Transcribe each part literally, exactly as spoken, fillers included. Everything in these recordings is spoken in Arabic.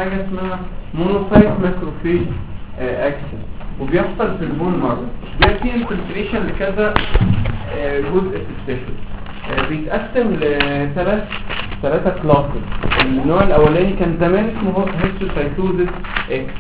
حاجه اسمها مونوسايت ماكروفيج اكسس، وبيحصل في البون مارو. بيبقى فيه انفلتريشن لكذا جزء في التشو. بيتقسم لثلاث ثلاثه كلاسز. النوع الاولاني كان زمان اسمه هيستوسايتوزيس اكس،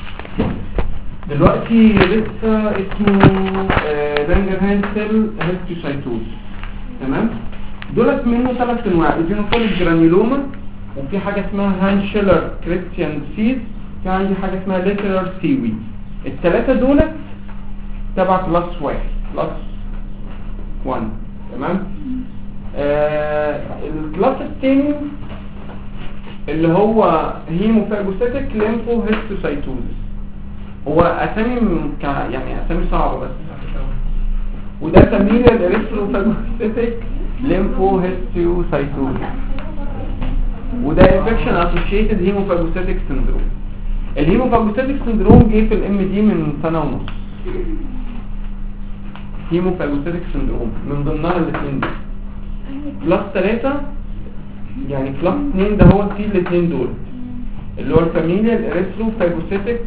دلوقتي لسه اسمه لانجرهانز سيل هيستوسايتوز. تمام. دولت منه ثلاث انواع: ايزينوفيليك جرانيولوما، وفي حاجه اسمها هانشلر كريستيان سيز، في عندي حاجه اسمها ليترال سيوي. الثلاثه دولت تبع كلاس واحد كلاس واحد. تمام. آه الكلاس الثاني اللي هو هيموفاجوسيتك ليمفو هيستوسايتوزيس، هو اسامي ك... يعني اسامي صعبه بس. وده فاميليال اريثروفاجوسيتك ليمفو هيستوسايتوزيس، وده انفكشن اسوشيتد هيموفاجوسيتك سندروم. الهيموفاجوسيتك سندروم جه في الام دي من سنه ونص. هيموفاجوسيتك سندروم من ضمنها الاثنين دول. كلاس ثلاثة يعني كلاس اثنين ده هو فيه الاثنين دول اللي هو الفاميليال اريثروفاجوسيتك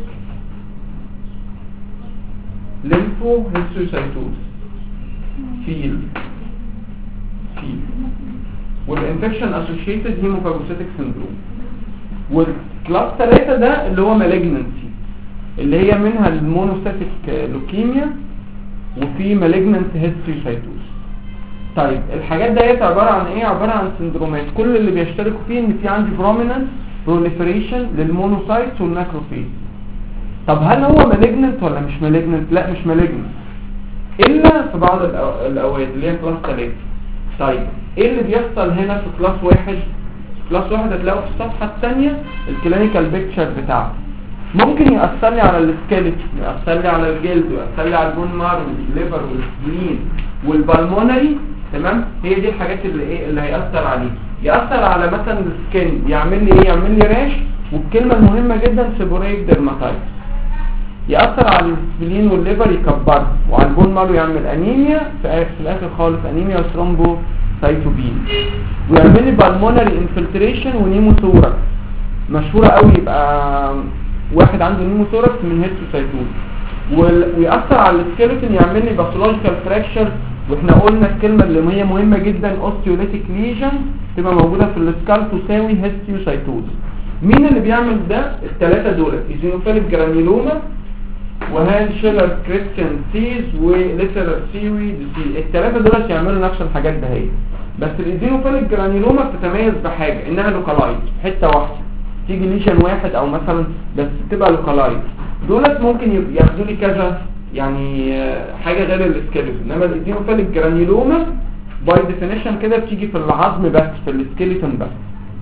ليمفو هيستوسايتوز فيل فيل والانفكشن اسوشيتد هيموفاجوسيتك سندروم. والكلاس ثلاثة ده اللي هو مالجننسي، اللي هي منها المونوسيتك لوكيميا وفي مالجننت هيستوسايتوز. طيب الحاجات ديت عباره عن ايه؟ عباره عن سندرومات كل اللي بيشتركوا فيه ان في عندي بروميننت بروليفريشن للمونوسايتس والماكروفيج. طب هل هو مالجننت ولا مش مالجننت؟ لا مش مالجننت الا في بعض الاوقات اللي هي كلاس ثلاثة. طيب ايه اللي بيحصل هنا في كلاس واحد؟ كلاس واحد هتلاقوا في الصفحه الثانيه الكلينيكال بيكتشر بتاعته. ممكن يأثر لي على السكيلتون، يأثر لي على الجلد، يأثر لي على البون مارو والليفر والسبلين والبالمونري. تمام. هي دي الحاجات اللي ايه اللي هيأثر عليه. يأثر على مثلا السكين، يعمل لي ايه؟ يعمل لي راش، والكلمه المهمه جدا سيبوريك ديرماتايتس. يأثر على السبلين والليفر يكبر، وعلى البون مارو يعمل انيميا، في الاخر خالص انيميا وثرومبو سايتوبين، ويعمل لي بالمونري انفلتريشن ونيموثوركس. مشهوره قوي يبقى واحد عنده نيموثوركس من هيستوسايتوز. ويأثر على السكيلتون، يعمل لي باثولوجيكال فراكشر. واحنا قلنا الكلمه اللي هي مهمه جدا اوستيوليتيك ليجن تبقى موجوده في السكال تساوي هيستوسايتوز. مين اللي بيعمل ده؟ الثلاثه دول: ايزينوفيليك جرانيولوما وهانشلر كريستيان سيز وليترال سيوي. الثلاثه دول يعملوا نفس الحاجات دهيت، بس الايزينوفيليك جرانيولوما بتتميز بحاجه انها لوكالايز حته واحده، تيجي ليشن واحد او مثلا بس تبقى لوكالايز. دولت ممكن ياخدوا لي كذا يعني حاجه غير السكيلتون، انما الايزينوفيليك جرانيولوما باي ديفينيشن كده بتيجي في العظم بس، في السكيلتون بس.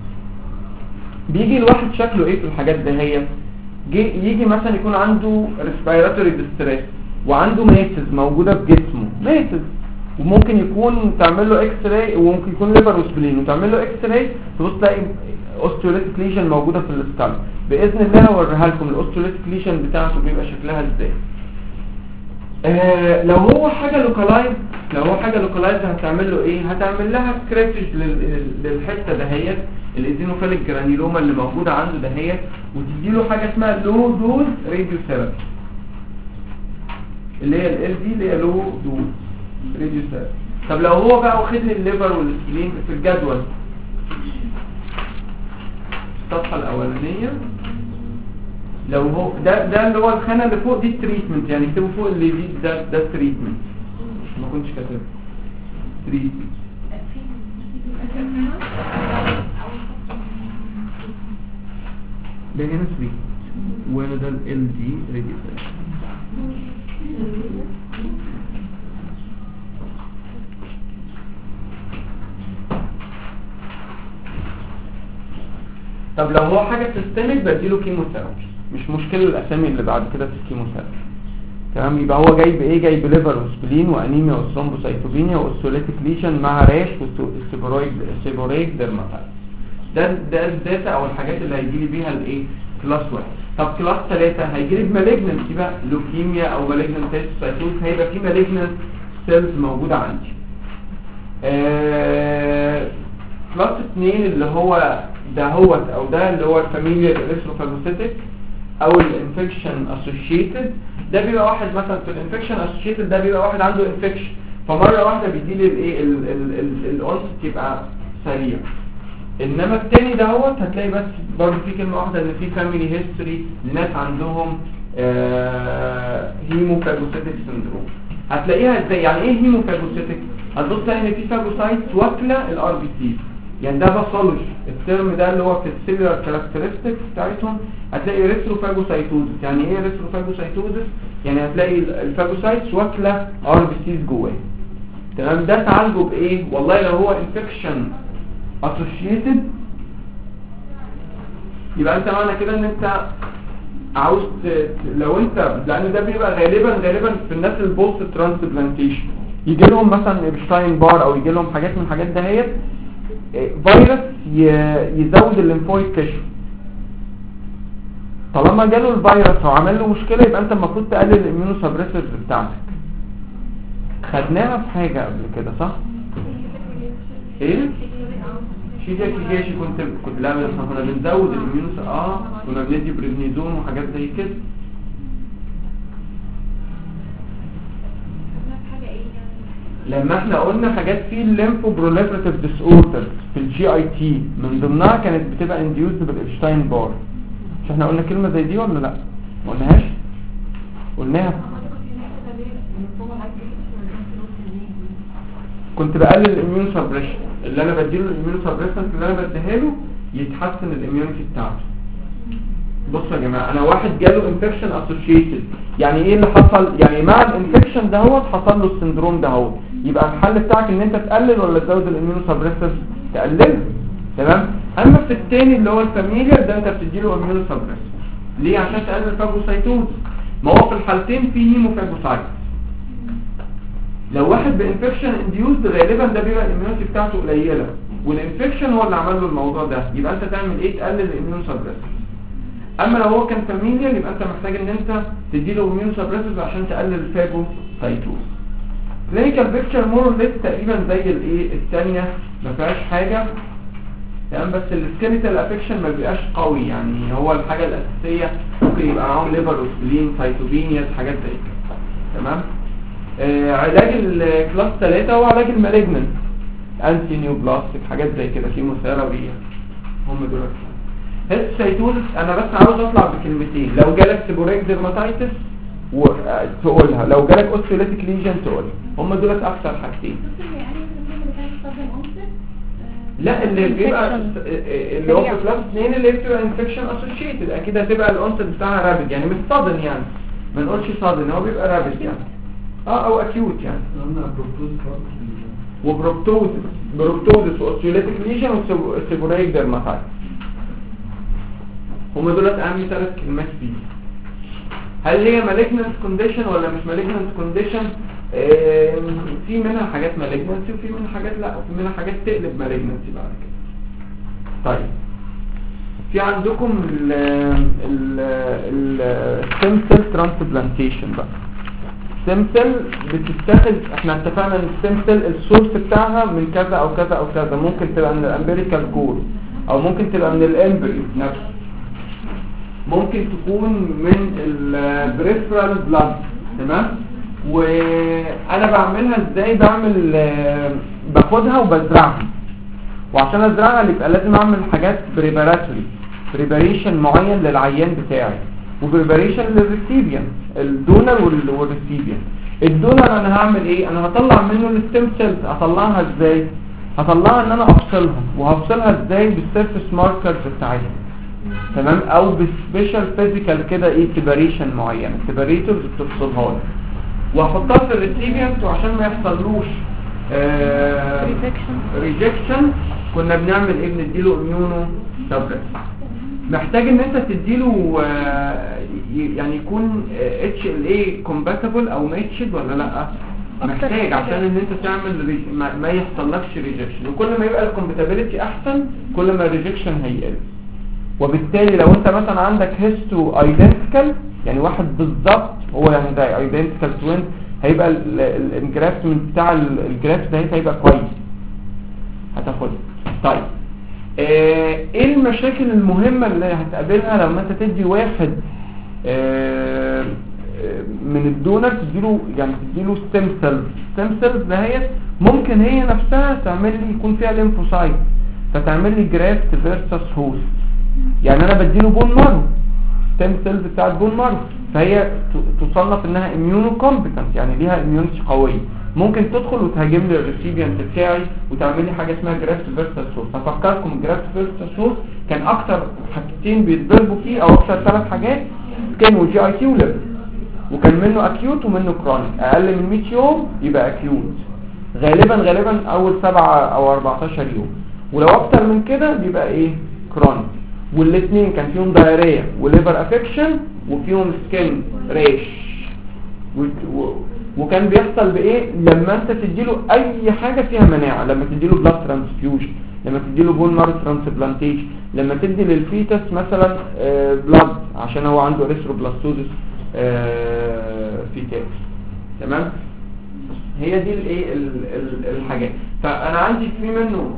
بيجي الواحد شكله ايه في الحاجات دهيت؟ يجي مثلا يكون عنده ريسبيراتوري ديستريس وعنده ميسز موجوده في جسمه، ميسز، وممكن يكون تعمل له اكس راي، وممكن يكون ليفر وسبلين وتعمل له اكس راي تبص تلاقي اوستيوليتيك ليشن موجوده في السكال. باذن الله هوريها لكم الاوستيوليتيك ليشن بتاعته بيبقى شكلها ازاي. آه لو هو حاجه لوكالايز لو هو حاجه لوكالايز هتعمل له ايه؟ هتعمل لها سكراتش للحته دهيت الايزينوفيليك جرانيولوما اللي موجوده عنده دهيت، وتدي له حاجه اسمها لو دوز راديو ثيرابي، اللي هي ال دي اللي هي لو دوز راديو ثيرابي. طب لو هو بقى واخد لي الليفر والسبلين في الجدول الصفحه الاولانيه، لو هو ده ده اللي هو الخانه اللي فوق دي التريتمنت، يعني اكتبوا فوق اللي دي ده ده التريتمنت، ما كنتش كاتب تريتمنت. ده هنا تريتمنت وهنا ده ال دي راديو ثيرابي. طب لو هو حاجه سيستميك بديله كيموثيرابي، مش مشكله الاسامي اللي بعد كده في الكيموثيرابي. تمام. يبقى هو جايب ايه؟ جايب ليفر وسبلين وانيميا وثرومبوسايتوبينيا واوستيوليتيك ليشن مع راش وسيبورويد سيبورويك ديرماتايتس. ده ده الداتا او الحاجات اللي هيجي لي بيها الايه؟ كلاس واحد. طب كلاس ثلاثة هيجي لي بمالجننسي بقى، لوكيميا او مالجننت هيستوسايتوز، هيبقى في مالجننت سيلز موجوده عندي. آه كلاس اثنين اللي هو ده هو او ده اللي هو الفاميليال اريثروفاجوسيتك او الانفكشن اسوشيتد، ده بيبقى واحد مثلا في الانفكشن اسوشيتد ده بيبقى واحد عنده انفكشن فمره واحده بيديلي الايه الانست يبقى سريع. انما التاني دهوت هتلاقي بس برضه في كلمه واحده ان في فاميلي هيستوري لناس عندهم آه هيموفاجوسيتك سندروم. هتلاقيها ازاي؟ يعني ايه هيموفاجوسيتك؟ هتبص تلاقي ان في فاجوسايتس واكله الار بي سي، يعني ده باثولوجي الترم ده اللي هو في السيلولار كاركترستكس بتاعتهم. هتلاقي ريثروفاجوسايتوزس. يعني ايه ريثروفاجوسايتوزس؟ يعني هتلاقي الفاجوسايتس واكله ار بي سيز جواه. تمام. ده تعالجه بايه؟ والله لو هو انفكشن اسوشيتد يبقى انت معنى كده ان انت عاوز لو انت، لان ده بيبقى غالبا غالبا في الناس البوست ترانسبلانتيشن يجي لهم مثلا ابشتاين بار او يجي لهم حاجات من الحاجات دهيت فيروس يزود الليمفويد تيشو. طالما جاله الفيروس وعمل له مشكله يبقى انت المفروض تقلل الاميونو سبريسرز بتاعتك. خدناها في حاجه قبل كده صح؟ ايه؟ شيء زي كيجاشي كنت كنت لا احنا كنا بنزود الاميونو اه كنا بندي بريدنيزون وحاجات زي كده. لما احنا قلنا حاجات في الليمفو بروليفراتيف ديس اوردرز في الجي اي تي من ضمنها كانت بتبقى انديوزد بالابشتاين بار. مش احنا قلنا كلمه زي دي ولا لا؟ ما قلناهاش؟ قلناها. كنت بقلل الاميون سبريشن اللي انا بديله الاميون سبريشن اللي انا بديها له يتحسن الاميونيتي بتاعته. بصوا يا جماعه انا واحد جاله انفكشن اسوشيتد، يعني ايه اللي حصل؟ يعني مع الانفكشن دهوت حصل له السندروم دهوت، يبقى الحل بتاعك ان انت تقلل ولا تزود الاميون سبريسر؟ تقلل. تمام. اما في الثاني اللي هو الفاميليال ده انت بتديله اميون سبريسر ليه؟ عشان تقلل الفاجوسايتوز. ما هو في الحالتين في هيموفاجوسايت. لو واحد بانفكشن انديوزد غالبا ده بيبقى الاميونيتي بتاعته قليله والانفكشن هو اللي عمل له الموضوع ده، يبقى انت تعمل ايه؟ تقلل الاميون سبريسر. اما لو هو كان فاميليال يبقى انت محتاج ان انت تديله اميون سبريسر عشان تقلل الفاجوسايتوز. كلينيكال بيكتشر مور ليس تقريبا زي الايه الثانيه ما فيهاش حاجه. تمام. بس السكيليتال افكشن ما بيبقاش قوي، يعني هو الحاجه الاساسيه ممكن يبقى معاهم ليفر وسبلين سايتوبينيا حاجات زي كده. تمام. آه علاج الكلاس ثلاثة هو علاج المالجننت انتي نيو بلاستيك حاجات زي كده كيموثيرابي هم دول. هيستايتوزس انا بس عاوز اطلع بكلمتين. لو جالك سيبوريك ديرماتايتس وتقولها، لو جالك اوستيوليتيك ليجن تقولها. هم دول اكتر حاجتين. لا اللي بيبقى اللي هو في كلاس اثنين اللي بتبقى انفكشن اسوشيتد اكيد هتبقى الاونست بتاعها رابيد، يعني مش صادن، يعني ما نقولش صادن، هو بيبقى رابيد يعني اه او اكيوت يعني. وبروبتوزس بروبتوزس واوستيوليتيك ليجن وسيبوريك ديرماتايتس هم دول اهم ثلاث كلمات فيه. هل هي مالجننت كونديشن ولا مش مالجننت كونديشن؟ اه في منها حاجات مالجننسي وفي منها حاجات لا، وفي منها حاجات تقلب مالجننسي بعد كده. طيب في عندكم ال ال الستيم سيل ترانسبلانتيشن بقى. الستيم سيل بتتاخد، احنا اتفقنا ان الستيم سيل السورس بتاعها من كذا او كذا او كذا، ممكن تبقى من الامبيريكال كور او ممكن تبقى من الامبريو نفسه، ممكن تكون من البريفرال بلاد. تمام. وانا بعملها ازاي؟ بعمل باخدها وبزرعها، وعشان ازرعها يبقى لازم اعمل حاجات بريباراتوري بريباريشن معين للعيان بتاعي وبريباريشن للريسيبيان الدونر والريسيبيان. الدونر انا هعمل ايه؟ انا هطلع منه الستيم سيلز. اطلعها ازاي؟ هطلعها ان انا افصلها، وهفصلها ازاي؟ بالسيرفيس ماركرز بتاعتها. تمام. او بسبيشال فيزيكال كده ايه سيباريشن معينه، سيباريتورز بتفصلها لي وهحطها في الريسيبيانت وعشان ما يحصلوش ريجكشن كنا بنعمل ايه؟ بنديله اميونو سبريس. محتاج ان انت تديله آه يعني يكون اتش ال اي كومباتبل او ماتشد ولا لا؟ محتاج عشان ان انت تعمل ما, ما يحصلكش ريجكشن، وكل ما يبقى الكومباتيبيليتي احسن كل ما الريجكشن هيقل. وبالتالي لو انت مثلا عندك هيستو ايدنتيكال يعني واحد بالظبط هو يعني ده ايدنتيكال توين، هيبقى الانجرافتمنت بتاع الجرافت ده هيبقى كويس هتاخده. طيب آه ايه المشاكل المهمة اللي هتقابلها لما انت تدي واحد آه من الدونر تديله يعني تديله ستيم سيلز ستيم سيلز دهيت ممكن هي نفسها تعمل لي يكون فيها ليمفوسايت فتعمل لي جرافت فيرسس هوست. يعني انا بديله بون مارو ستيم سيلز بتاعت بون مارو فهي تصنف انها اميونو كومبتنت يعني ليها اميونيتي قويه ممكن تدخل وتهاجم لي الريسيبيانت بتاعي وتعمل لي حاجه اسمها جرافت فيرسس هوست. هفكركم الجرافت فيرسس هوست كان اكتر حاجتين بيتضربوا فيه او اكتر ثلاث حاجات سكين وجي اي تي وليفر وكان منه اكيوت ومنه كرونيك. اقل من مية يوم يبقى اكيوت غالبا غالبا اول سبعة او اربعتاشر يوم ولو اكتر من كده بيبقى ايه كرونيك. والاثنين كان فيهم دايريا وليفر افكشن وفيهم سكين ريش و... و... وكان بيحصل بايه لما انت تديله اي حاجه فيها مناعه لما تديله بلاد ترانسفيوجن لما تديله بون مارو ترانسبلانتيشن لما تدي للفيتس مثلا آه بلاد عشان هو عنده ريثروبلاستوزس آه فيتاس. تمام هي دي الايه الحاجات. فانا عندي في منه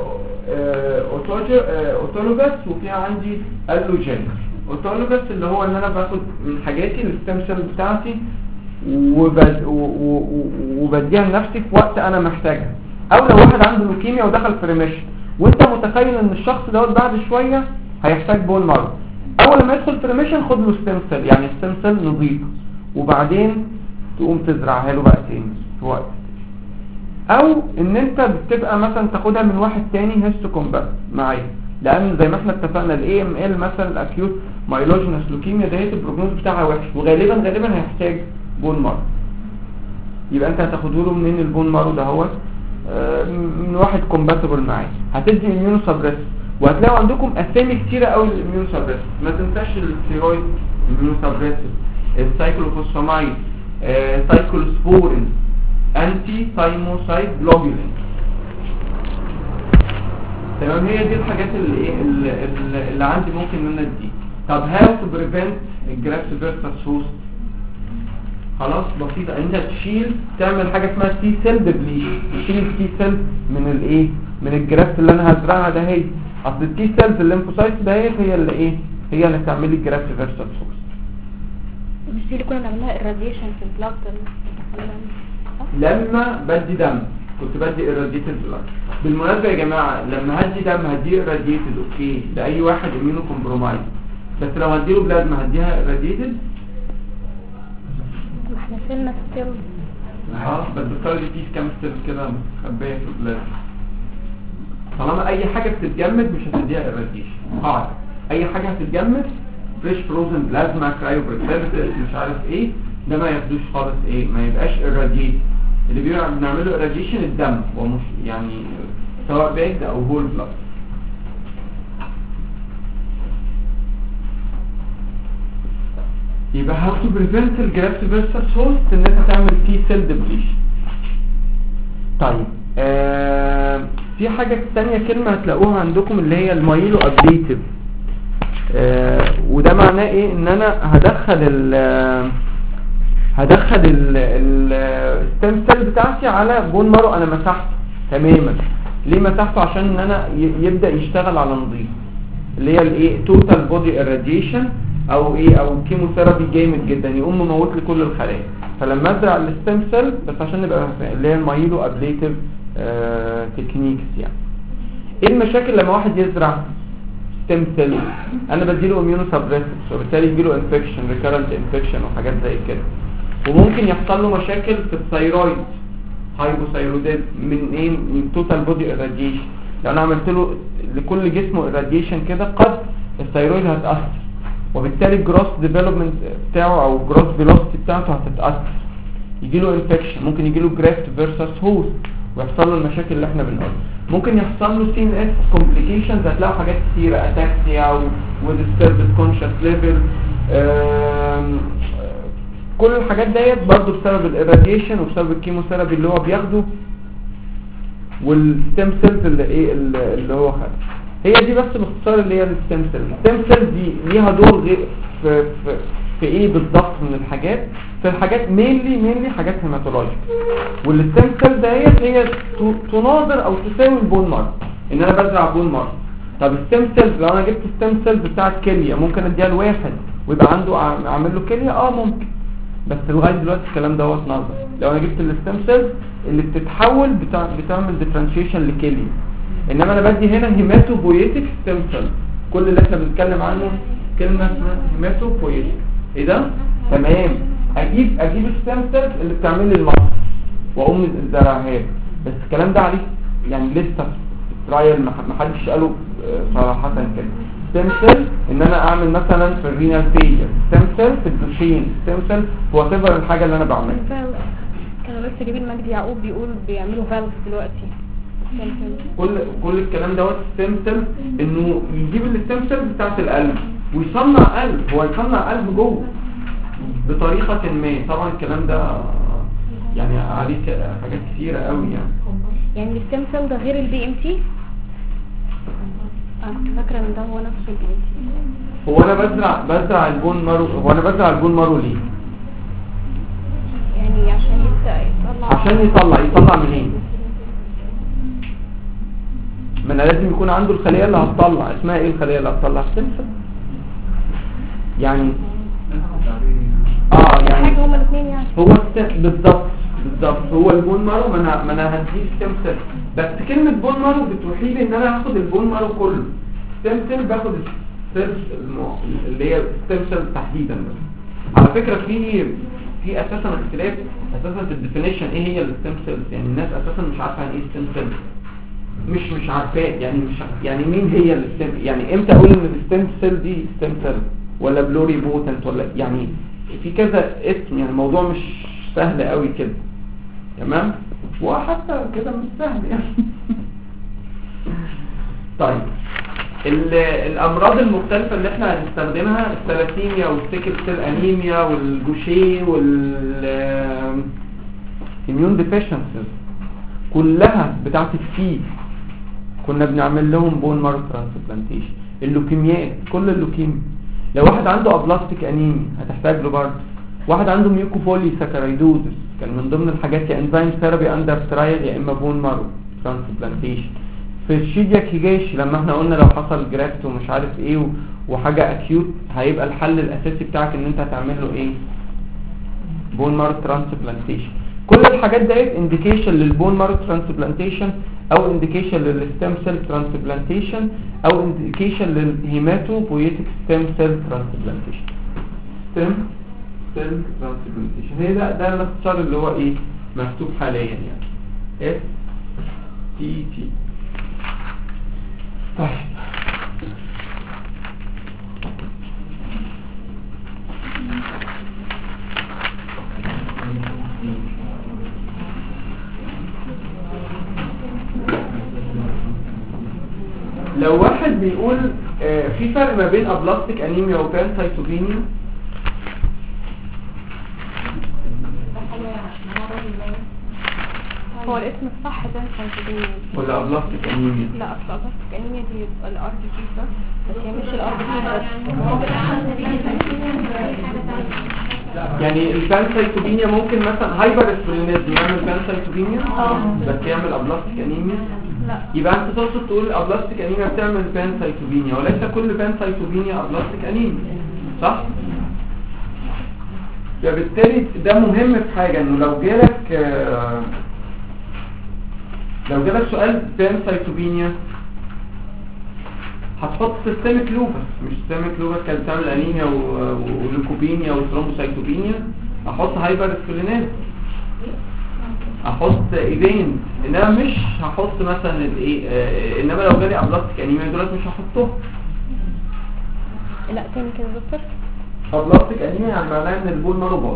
اوتولوجاس وفيها عندي الوجين. اوتولوجاس اللي هو ان انا باخد من حاجاتي الستيم سيل بتاعتي وبد وبديها لنفسي في وقت انا محتاجها. او لو واحد عنده لوكيميا ودخل في ريميشن وانت متخيل ان الشخص دوت بعد شويه هيحتاج بون مارو اول ما يدخل في ريميشن خد له ستيم سيل يعني ستيم سيل نظيف وبعدين تقوم تزرعها له بقى تاني في وقت. او ان انت بتبقى مثلا تاخدها من واحد تاني هيستو كومبات معايا لان زي ما احنا اتفقنا الاي ام ال مثلا الاكيوت مايلوجينس لوكيميا دهيت البروجنوز بتاعها وحش وغالبا غالبا هيحتاج بون مارو. يبقى انت هتاخده له منين البون مارو ده هو آه من واحد كومباتبل معاه. هتدي اميونو سبريس وهتلاقوا عندكم اسامي كتيره قوي للاميونو سبريس. ما تنساش الستيرويد اميونو سبريس السايكلوفوسفامايد آه سايكلوسبورين انتي ثايموسايد جلوبولين. تمام هي دي الحاجات اللي ايه اللي, اللي عندي ممكن ان انا ادي. طب هاو تو بريفنت الجرافت فيرسس هوست؟ خلاص بسيطه انت تشيل تعمل حاجه اسمها تي سيل ديبليشن تشيل التي سيل من الايه من الجرافت اللي انا هزرعها ده. هي اصل التي سيلز الليمفوسايتس ده هي اللي ايه هي اللي هتعمل لي الجرافت فيرسس هوست. مش دي اللي كنا بنعملها الراديشن في البلاد لما بدي دم كنت بدي irradiated blood. بالمناسبة يا جماعة لما هدي دم هدي irradiated اوكي لأي واحد امينو كومبرومايز بس لو هديله بلاد ما هديها irradiated ما احنا سيلنا ستيل اه بس بتطلع لي فيه كام ستيل كده مخبية في البلاد. طالما اي حاجة بتتجمد مش هتديها irradiation قاعدة اي حاجة هتتجمد فريش فروزن بلازما كرايو بريسيرفيتيف مش عارف ايه ده ما ياخدوش خالص ايه ما يبقاش irradiated. اللي بيبقى بنعمله irradiation الدم ومش يعني سواء باكد او هول بلاد. يبقى how to prevent الجرافت فيرسس هوست ان انت تعمل تي سيل ديبليشن. طيب آه في حاجة تانية كلمة هتلاقوها عندكم اللي هي المايلو ابليتيف آه وده معناه ايه ان انا هدخل ال هدخل الستيم سيل بتاعتي على بون مارو انا مسحته تماما. ليه مسحته؟ عشان ان انا يبدا يشتغل على نظيف اللي هي الايه توتال بودي اراديشن او ايه او كيموثيرابي جامد جدا يقوم مموت لي كل الخلايا. فلما ازرع الستيم سيل بس عشان نبقى اللي هي المايلو ابليتيف آه تكنيكس. يعني ايه المشاكل لما واحد يزرع ستيم سيل؟ انا بديله اميونو سبريسيفز وبالتالي يجيله انفكشن ريكارنت انفكشن وحاجات زي كده. وممكن يحصل له مشاكل في الثايرويد هايبوثايروديزم من ايه من توتال بودي اراديشن. لو انا عملت له لكل جسمه اراديشن كده قد الثايرويد هتاثر وبالتالي الجروس ديفلوبمنت بتاعه او الجروس فيلوسيتي بتاعته هتتاثر يجي له انفكشن ممكن يجي له جرافت فيرسس هوست ويحصل له المشاكل اللي احنا بنقولها. ممكن يحصل له سي ان اس كومبليكيشنز هتلاقوا حاجات كتيره اتاكسيا وديستربد كونشس ليفل كل الحاجات ديت برضو بسبب الاراديشن وبسبب الكيموثيرابي اللي هو بياخده والستيم سيلز اللي ايه اللي هو خده. هي دي بس باختصار اللي هي الستيم سيلز. الستيم سيلز دي ليها دور غير في, في في ايه بالضبط من الحاجات في الحاجات مينلي مينلي حاجات هيماتولوجيك. والستيم سيل ديت هي تناظر او تساوي البون مارو ان انا بزرع بون مارو طب الستيم سيلز لو انا جبت ستيم سيلز بتاعت كليه ممكن اديها لواحد ويبقى عنده أع- اعمل له كليه؟ اه ممكن، بس لغايه دلوقتي الكلام دوت نظر. لو انا جبت الستيم سيلز اللي بتتحول بتاع بتعمل ديفرنشيشن لكليه، انما انا بدي هنا هيماتوبويتيك ستيم سيلز. كل اللي احنا بنتكلم عنه كلمه اسمها هيماتوبويتيك. ايه ده؟ تمام. اجيب اجيب الستيم سيلز اللي بتعمل لي المصل واقوم زرعها له، بس الكلام ده عليه يعني لسه ترايل، ما حدش قاله صراحه كده. ستيم سيل ان انا اعمل مثلا في الرينال فيلير، ستيم سيل في الدوشين، ستيم سيل هو تبر الحاجه اللي انا بعملها. كانوا لسه جايبين مجدي يعقوب بيقول بيعملوا فالف دلوقتي. كل كل الكلام دوت ستيم سيل، انه يجيب الستيم سيل بتاعت القلب ويصنع قلب، هو يصنع قلب جوه بطريقه ما. طبعا الكلام ده يعني عليه حاجات كتيره قوي يعني. يعني الستيم سيل ده غير البي ام تي؟ انا كنت فاكره ان ده هو نفسه البي ام تي. هو انا بزرع بزرع البون مارو، هو انا بزرع البون مارو ليه؟ يعني عشان يطلع عشان يطلع يطلع منين؟ ما انا لازم يكون عنده الخليه اللي هتطلع. اسمها ايه الخليه اللي هتطلع؟ ستيم سيل. يعني اه يعني حاجه هما الاثنين يعني. هو بالظبط بالظبط هو البون مارو. ما انا ما انا هديه ستيم سيل، بس كلمه بون مارو بتوحي لي ان انا هاخد البون مارو كله. ستيم سيل باخد السيلز اللي هي ستيم سيل تحديدا. بس على فكره في في اساسا اختلاف اساسا في الديفينيشن ايه هي الستيم سيلز. يعني الناس اساسا مش عارفه يعني ايه ستيم سيل، مش مش عارفاه يعني مش يعني مين هي الستيم، يعني امتى اقول ان الستيم سيل دي ستيم سيل ولا بلوري بوتنت ولا يعني في كذا اسم. يعني الموضوع مش سهل قوي كده، تمام، وحتى كده مش سهل يعني. طيب الامراض المختلفه اللي احنا هنستخدمها، الثلاسيميا والسيكل سيل انيميا والجوشيه والاميون ديفيشنسيز كلها بتاعت السي كنا بنعمل لهم بون مارو ترانسبلانتيشن. اللوكيميات كل اللوكيميا، لو واحد عنده ابلاستيك انيميا هتحتاج له برضه. واحد عنده ميوكوبولي ساكرايدوزس كان من ضمن الحاجات يا انزيم ثيرابي اندر ترايل يا اما بون مارو ترانسبلانتيشن. في الشيديا كيجيش لما احنا قلنا لو حصل جرافت ومش عارف ايه وحاجه اكيوت هيبقى الحل الاساسي بتاعك ان انت هتعمل له ايه؟ بون مارو ترانسبلانتيشن. كل الحاجات ديت انديكيشن للبون مارو ترانسبلانتيشن او انديكيشن للستيم سيل ترانسبلانتيشن او انديكيشن للهيماتوبويتيك ستيم سيل ترانسبلانتيشن. ستيم سيل ترانسبلانتيشن هي ده ده الاختصار اللي هو ايه مكتوب حاليا يعني اس تي تي. طيب لو واحد بيقول آه في فرق ما بين ابلاستيك انيميا وبانسايتوبينيا، هو الاسم الصح بانسايتوبينيا ولا ابلاستيك انيميا؟ لا اصل ابلاستيك انيميا دي الار بي سي بس، بس هي مش الار بي سي بس. يعني البانسايتوبينيا ممكن مثلا هايبر اسبرينيزم يعمل بانسايتوبينيا بس يعمل ابلاستيك انيميا؟ لا. يبقى انت تقصد تقول ابلاستيك انيميا بتعمل بانسايتوبينيا وليس كل بانسايتوبينيا ابلاستيك انيميا، صح؟ فبالتالي ده مهم في حاجه انه لو جالك آه لو جالك سؤال بانسايتوبينيا هتحط سيستميك لوبس، مش سيستميك لوبس كانت بتعمل انيميا ولوكوبينيا وثرومبوسايتوبينيا، احط هايبر اسبرينيزم، احط ايفين، انما مش هحط مثلا الايه آه انما لو جالي ابلاستيك انيميا دولت مش هحطهم. لا تاني كده يا دكتور. ابلاستيك انيميا يعني معناها ان البول مارو باظ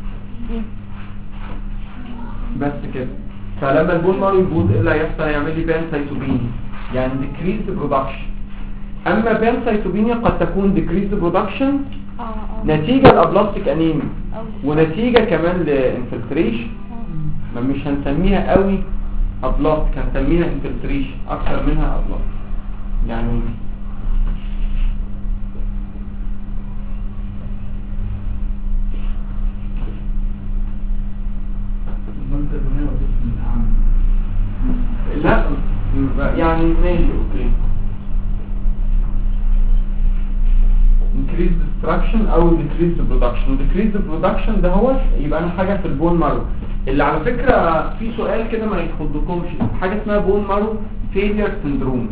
بس كده. فلما البول مارو يبوظ ايه اللي هيحصل؟ هيعمل لي بانسايتوبينيا يعني decreased production. اما بانسايتوبينيا قد تكون decreased production نتيجه الابلاستيك انيميا ونتيجه كمان لانفلتريشن، ما مش هنسميها قوي ابلاستيك، هنسميها انفلتريشن اكتر منها ابلاستيك يعني. لا يعني ماشي اوكي. destruction او decrease the production. decrease the production ده هو يبقى انا حاجه في البون مارو اللي على فكره في سؤال كده ما يخضكمش، حاجه اسمها بون مارو فيلير سيندروم.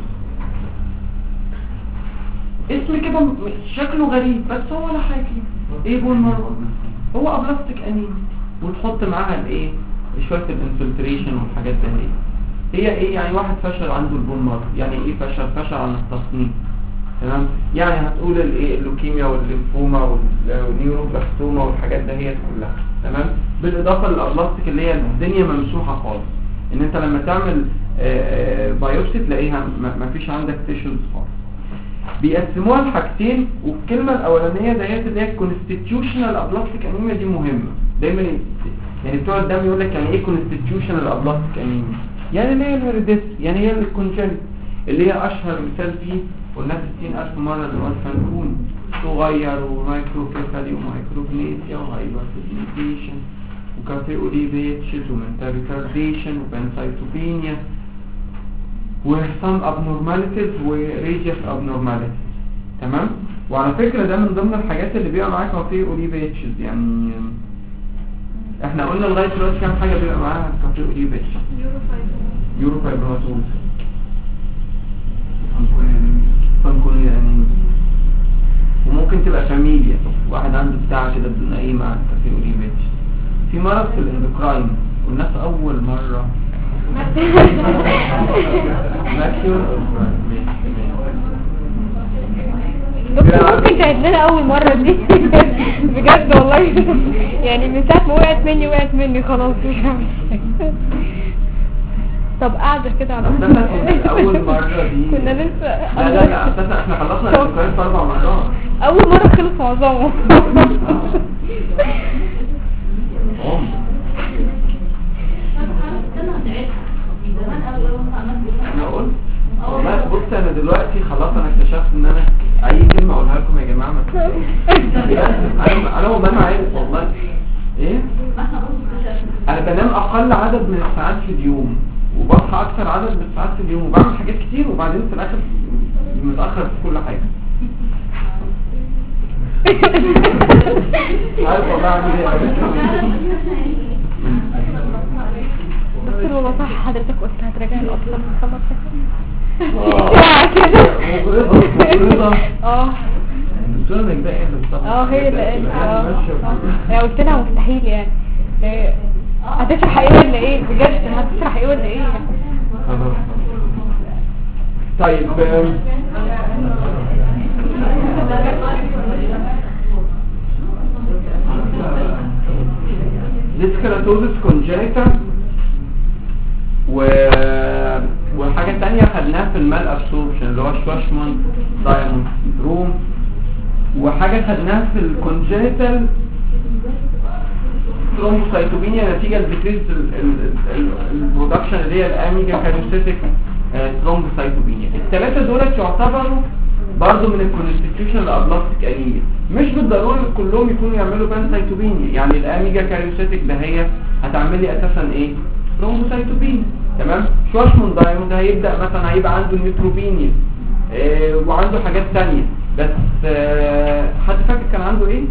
اسم كده شكله غريب بس هو ولا حاجه. ايه بون مارو؟ هو ابلاستيك انيميا وتحط معاها الايه شويه الانفلتريشن والحاجات دي. هي ايه يعني؟ واحد فشل عنده البون مارو. يعني ايه فشل؟ فشل عن التصنيع. تمام؟ يعني هتقول الايه اللوكيميا والليمفوما والنيوروبلاستوما والحاجات دهيت كلها. تمام؟ بالاضافه للابلاستيك اللي هي الدنيا ممسوحه خالص، ان انت لما تعمل بايوبسي تلاقيها ما فيش عندك تيشوز خالص. بيقسموها لحاجتين، والكلمه الاولانيه ديت اللي هي كونستيتيوشنال ابلاستيك انيميا دي مهمه دايما. يعني بتوع الدم يقول لك يعني ايه كونستيتيوشنال ابلاستيك انيميا؟ يعني اللي هي الهيريديتري، يعني هي الكونجنت اللي هي اشهر مثال فيه قلنا ستين ألف مرة اللي هو الفانكون صغير ومايكروكيفالي ومايكروبنيسيا وهايبرسيديشن وكافيوليبيتشز ومنتال ريتارديشن وبانسايتوبينيا وسام ابنورماليتيز وريجيس ابنورماليتيز. تمام؟ وعلى فكرة ده من ضمن الحاجات اللي بيبقى معاك كافيوليبيتشز. يعني احنا قلنا لغاية دلوقتي كام حاجة بيبقى معاها كافيوليبيتشز؟ يوروفايبروزوز فانكونيا يعني، وممكن تبقى فاميليا واحد عنده بتاع كده بدون اي معنى كافيوليبيتشز. في مرض في الاندوكراين والناس اول مرة ماكيول دكتور ممكن تعيد لنا اول مرة دي؟ بجد والله يعني من ساعة ما وقعت مني وقعت مني خلاص مش هعمل. طب قاعدة كده على اول مرة دي كنا لسه لا لا لا اساسا احنا خلصنا الاندوكراين في اربع مرات. اول مرة خلص معظمه. انا قلت والله بص انا دلوقتي خلاص انا اكتشفت ان انا اي كلمه اقولها لكم يا جماعه ما تنسوش. انا انا والله ما عارف والله ايه. انا بنام اقل عدد من الساعات في اليوم وبصحى اكثر عدد من الساعات في اليوم وبعمل حاجات كتير وبعدين في الاخر متاخر في كل حاجه. عارف والله اعمل ايه. دكتور والله صح حضرتك قلت هتراجع الاطفال من خمس سنين. اه الدكتوره نجدة ايه بالظبط؟ اه هي اللي اه قلت لها مستحيل يعني هتشرح ايه ولا ايه؟ بجد هتشرح ايه ولا ايه؟ طيب ديسكراتوزس كونجيتا و وحاجه ثانيه خدناها في المال ابسوربشن اللي هو شواشمان دايموند سيندروم، وحاجه خدناها في الكونجيتال ثرومبوسايتوبينيا نتيجه لديكريز البرودكشن اللي هي الاميجا كاريوسيتيك ثرومبوسايتوبينيا. الثلاثه دول يعتبروا برضه من الكونستيتيوشنال ابلاستيك انيميا، مش بالضروري كلهم يكونوا يعملوا بانسايتوبينيا. يعني الاميجا كاريوسيتيك ده هي هتعمل لي اساسا ايه؟ ثرومبوسايتوبينيا. تمام؟ شواشمان دايموند ده هيبدا مثلا هيبقى عنده نيوتروبينيا إيه وعنده حاجات ثانيه بس آه حد فاكر كان عنده ايه؟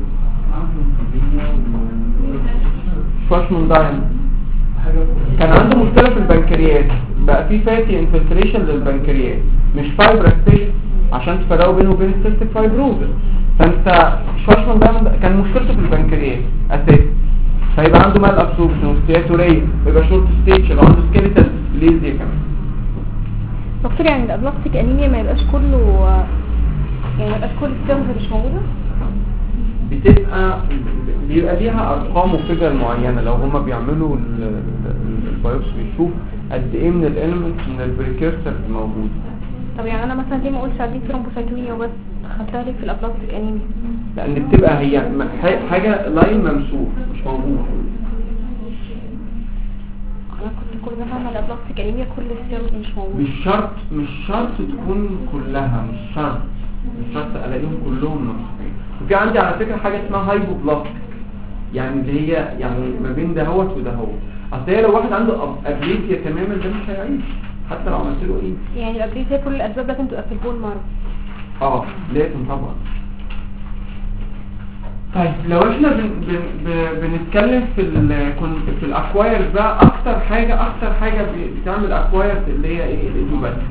شواشمان دايموند كان عنده مشكله في البنكرياس، بقى في فاتي انفلتريشن للبنكرياس مش فايبرستيشن عشان تفرقوا بينه وبين السيستيك فايبروزس. فانت شواشمان دايموند كان مشكلته في البنكرياس اساسا، فيبقى عنده مال ابسوربشن وستياتوريه ويبقى شورت ستيتش لو عنده سكيليتال ديسبليزيا كمان. دكتور يعني الابلاستيك انيميا ما يبقاش كله يعني ما يبقاش كل السيلز مش موجوده؟ بتبقى بيبقى ليها ارقام وفيجر معينه لو هما بيعملوا البايوبسي بيشوف قد ايه من الاليمنتس من البريكيرسر موجود. طب يعني انا مثلا ليه ما اقولش عليه ثرومبوسايتوبينيا وبس دخلتها ليه في الابلاستيك انيميا؟ لان بتبقى هي حاجه لاين ممسوح مش موجود. انا كنت كل ما اعمل ابلاستيك انيميا كل السيلز مش موجود. مش شرط مش شرط تكون كلها، مش شرط مش شرط الاقيهم كلهم ممسوحين. وفي عندي على فكره حاجه اسمها هايبوبلاستيك، يعني اللي هي يعني ما بين دهوت ودهوت. اصل هي لو واحد عنده ابليزيا تماما ده مش هيعيش حتى لو عملت له ايه. يعني الابليزيا كل الاسباب لازم تبقى في البون مارو. اه لازم طبعا. طيب لو احنا بن بن ب- بنتكلم في ال في الاكواير بقى، اكتر حاجه اكتر حاجه ب- بتعمل اكواير اللي هي ايه؟ الايديوباثي.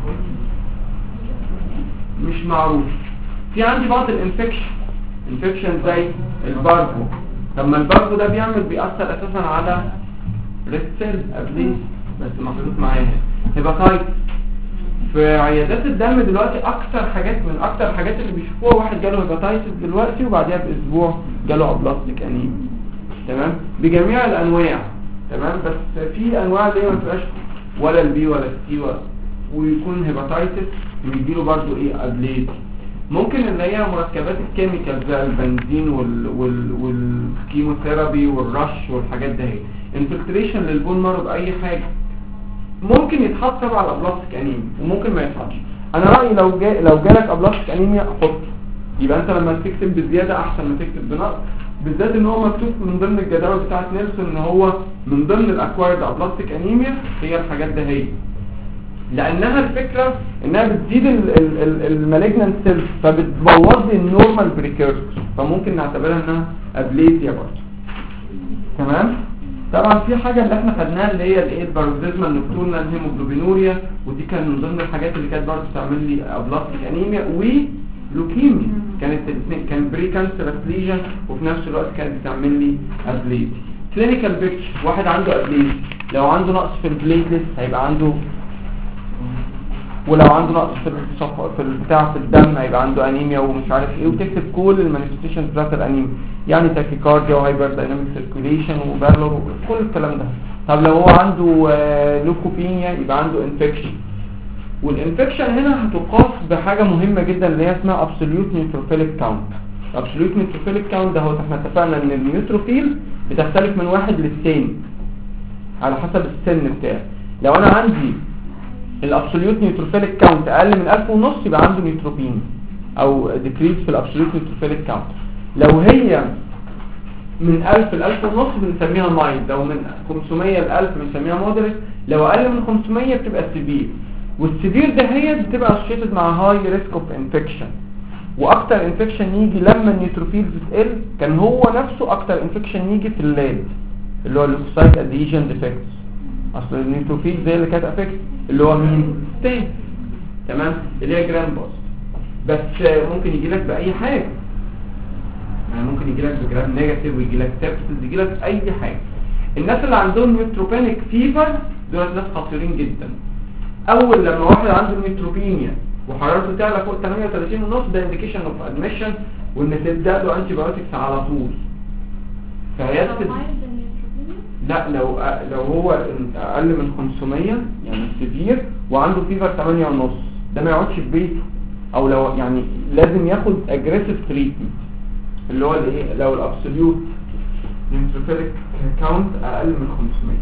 مش معروف. في عندي بعض الانفكشن انفكشن زي الباربو. طب ما الباربو ده بيعمل بيأثر اساسا على ريد سيل ابليس، بس محطوط معاها هيباتايتس. في عيادات الدم دلوقتي اكتر حاجات من اكتر حاجات اللي بيشوفوها، واحد جاله هيباتايتس دلوقتي وبعديها باسبوع جاله ابلاستيك انيميا. تمام، بجميع الانواع. تمام، بس في انواع اللي هي ما بتبقاش ولا البي ولا السي ولا، ويكون هيباتايتس ويجيله برضو ايه؟ ابليت. ممكن اللي هي مركبات الكيميكال زي البنزين وال وال والكيموثيرابي والرش والحاجات دي، انفلتريشن للبون مارو باي حاجه، ممكن يتحط تبع الابلاستيك انيميا وممكن ما يتحطش. انا رايي لو جا لو جالك ابلاستيك انيميا حطه، يبقى انت لما تكتب بزياده احسن ما تكتب بنقص، بالذات ان هو مكتوب من ضمن الجداول بتاعه نيلسون ان هو من ضمن الاكوايرد ابلاستيك انيميا هي الحاجات ده، هي لانها الفكره انها بتزيد المالجنانت سيلز فبتبوظ لي النورمال بريكيرسور، فممكن نعتبرها انها ابليزيا برضه. تمام. طبعا في حاجه اللي احنا خدناها اللي هي الايه؟ الباروكسيزمال نوكتورنال هيموجلوبينوريا، ودي كان من ضمن الحاجات اللي كانت برضه بتعمل لي ابلاستيك انيميا ولوكيميا، كانت الاثنين كان بري كانسرس ليجن وفي نفس الوقت كانت بتعمل لي ابليزيا. كلينيكال بيكتشر، واحد عنده ابليزيا لو عنده نقص في البليتلت هيبقى عنده، ولو عنده نقص في الصف في البتاع في الدم هيبقى عنده انيميا ومش عارف ايه، وتكتب كل المانيفستيشنز بتاعت الانيميا، يعني تاكيكارديا وهايبر دايناميك سيركيوليشن وبالور وكل الكلام ده. طب لو هو عنده آه لوكوبينيا يبقى عنده انفكشن، والانفكشن هنا هتقاس بحاجه مهمه جدا اللي هي اسمها ابسوليوت نيوتروفيليك كاونت. ابسوليوت نيوتروفيليك كاونت ده هو احنا اتفقنا ان النيوتروفيل بتختلف من واحد للثاني على حسب السن بتاعه. لو انا عندي الابسوليوت نيوتروفيليك كاونت اقل من ألف ونص يبقى عنده نيوتروبين او ديكريز في الابسوليوت نيوتروفيليك كاونت. لو هي من ألف ل ألف ونص بنسميها مايلد، لو من خمسمية ل ألف بنسميها مودريت، لو اقل من خمسمية بتبقى سيفير. والسيفير ده هي بتبقى اسوشيتد مع هاي ريسك اوف انفكشن، واكتر انفكشن يجي لما النيوتروفيلز تقل. كان هو نفسه اكتر انفكشن يجي في الليد اللي هو الليوكوسايت اديشن ديفكتس، اصل النيوتروفيل زي اللي كانت افكت اللي هو مين؟ ستين. تمام، اللي هي جرام بوست. بس ممكن يجي لك باي حاجه، يعني ممكن يجي لك بجرام نيجاتيف ويجي لك سيبسس، يجي لك اي حاجه. الناس اللي عندهم نيوتروبينيك فيفر دول ناس خطيرين جدا. اول لما واحد عنده نيوتروبينيا وحرارته تعلى فوق ثمانية وثلاثين ونص ده انديكيشن اوف ادميشن، وان تبدا له انتي بايوتكس على طول. فعيادة لا لو لو هو اقل من خمسمية يعني سيفير وعنده فيفر ثمانية ونص ده ما يقعدش في بيته، او لو يعني لازم ياخد اجريسيف تريتمنت اللي هو الايه؟ لو الابسوليوت نيوتروفيليك كاونت اقل من خمسمية.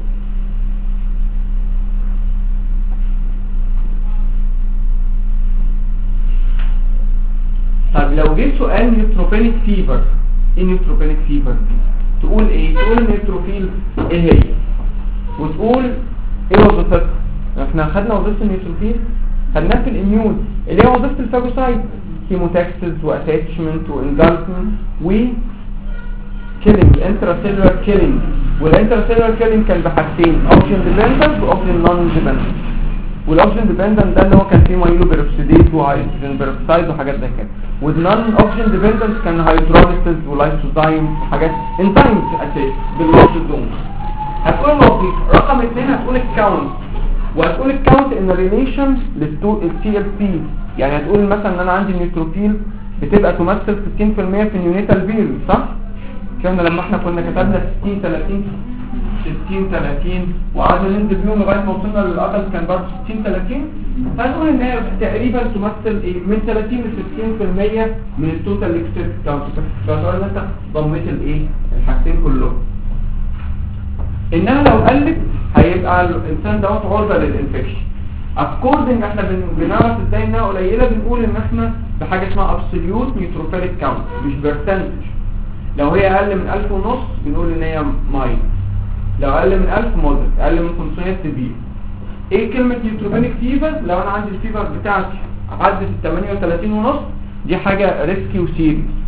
طب لو جه سؤال نيوتروبينيك فيفر، ايه نيوتروبينيك فيفر دي؟ تقول ايه؟ تقول النيوتروفيل ايه هي، وتقول ايه وظيفتها. احنا خدنا وظيفه النيوتروفيل خدناها في الاميون اللي هي وظيفه الفاجوسايت، كيموتاكسس واتاتشمنت وانجلفمنت و كيلينج، انتراسيلولار كيلينج. والانتراسيلولار كيلينج كان بحاجتين، اوكسجين ديبندنت واوكسجين نون ديبندنت. والاوكسجين ديبندنت ده اللي هو كان فيه مايلو بيروكسيديت وهيدروجين بيروكسيد وحاجات زي كده، والنون اوكسجين ديبندنت كان هيدروليسيس ولايسوزايم وحاجات انزيمز اساسي باللايسوزوم. هتقول الوظيفه. رقم اثنين هتقول الكاونت، وهتقول الكاونت ان ريليشن للتي ال سي، يعني هتقول مثلا ان انا عندي نيوتروفيل بتبقى تمثل ستين في المية في النيونيتال بيريود، صح؟ شفنا لما احنا كنا كتبنا ستين ثلاثين ستين ثلاثين وقعدنا ننزل بيهم لغايه ما وصلنا للادلت كان برضه ستين ثلاثين، فهنقول ان هي تقريبا تمثل ايه؟ من ثلاثين ل ستين في المية من التوتال اكسبت كاونت. فهتقول ان انت ضميت الايه؟ الحاجتين كلهم. انها لو قلت هيبقى الانسان دوت عرضه للانفكشن. اكوردنج احنا بنعرف ازاي انها قليله، بنقول ان احنا بحاجه اسمها ابسوليوت نيوتروفيليك كاونت مش برسنتج. لو هي اقل من ألف ونص بنقول ان هي مايل، لو اقل من ألف مودريت، اقل من خمسمية سيفير. ايه كلمه نيوتروبينيك فيفر؟ لو انا عندي الفيفر بتاعتي عدت ال ثمانية وثلاثين ونص دي حاجه ريسكي وسيريس،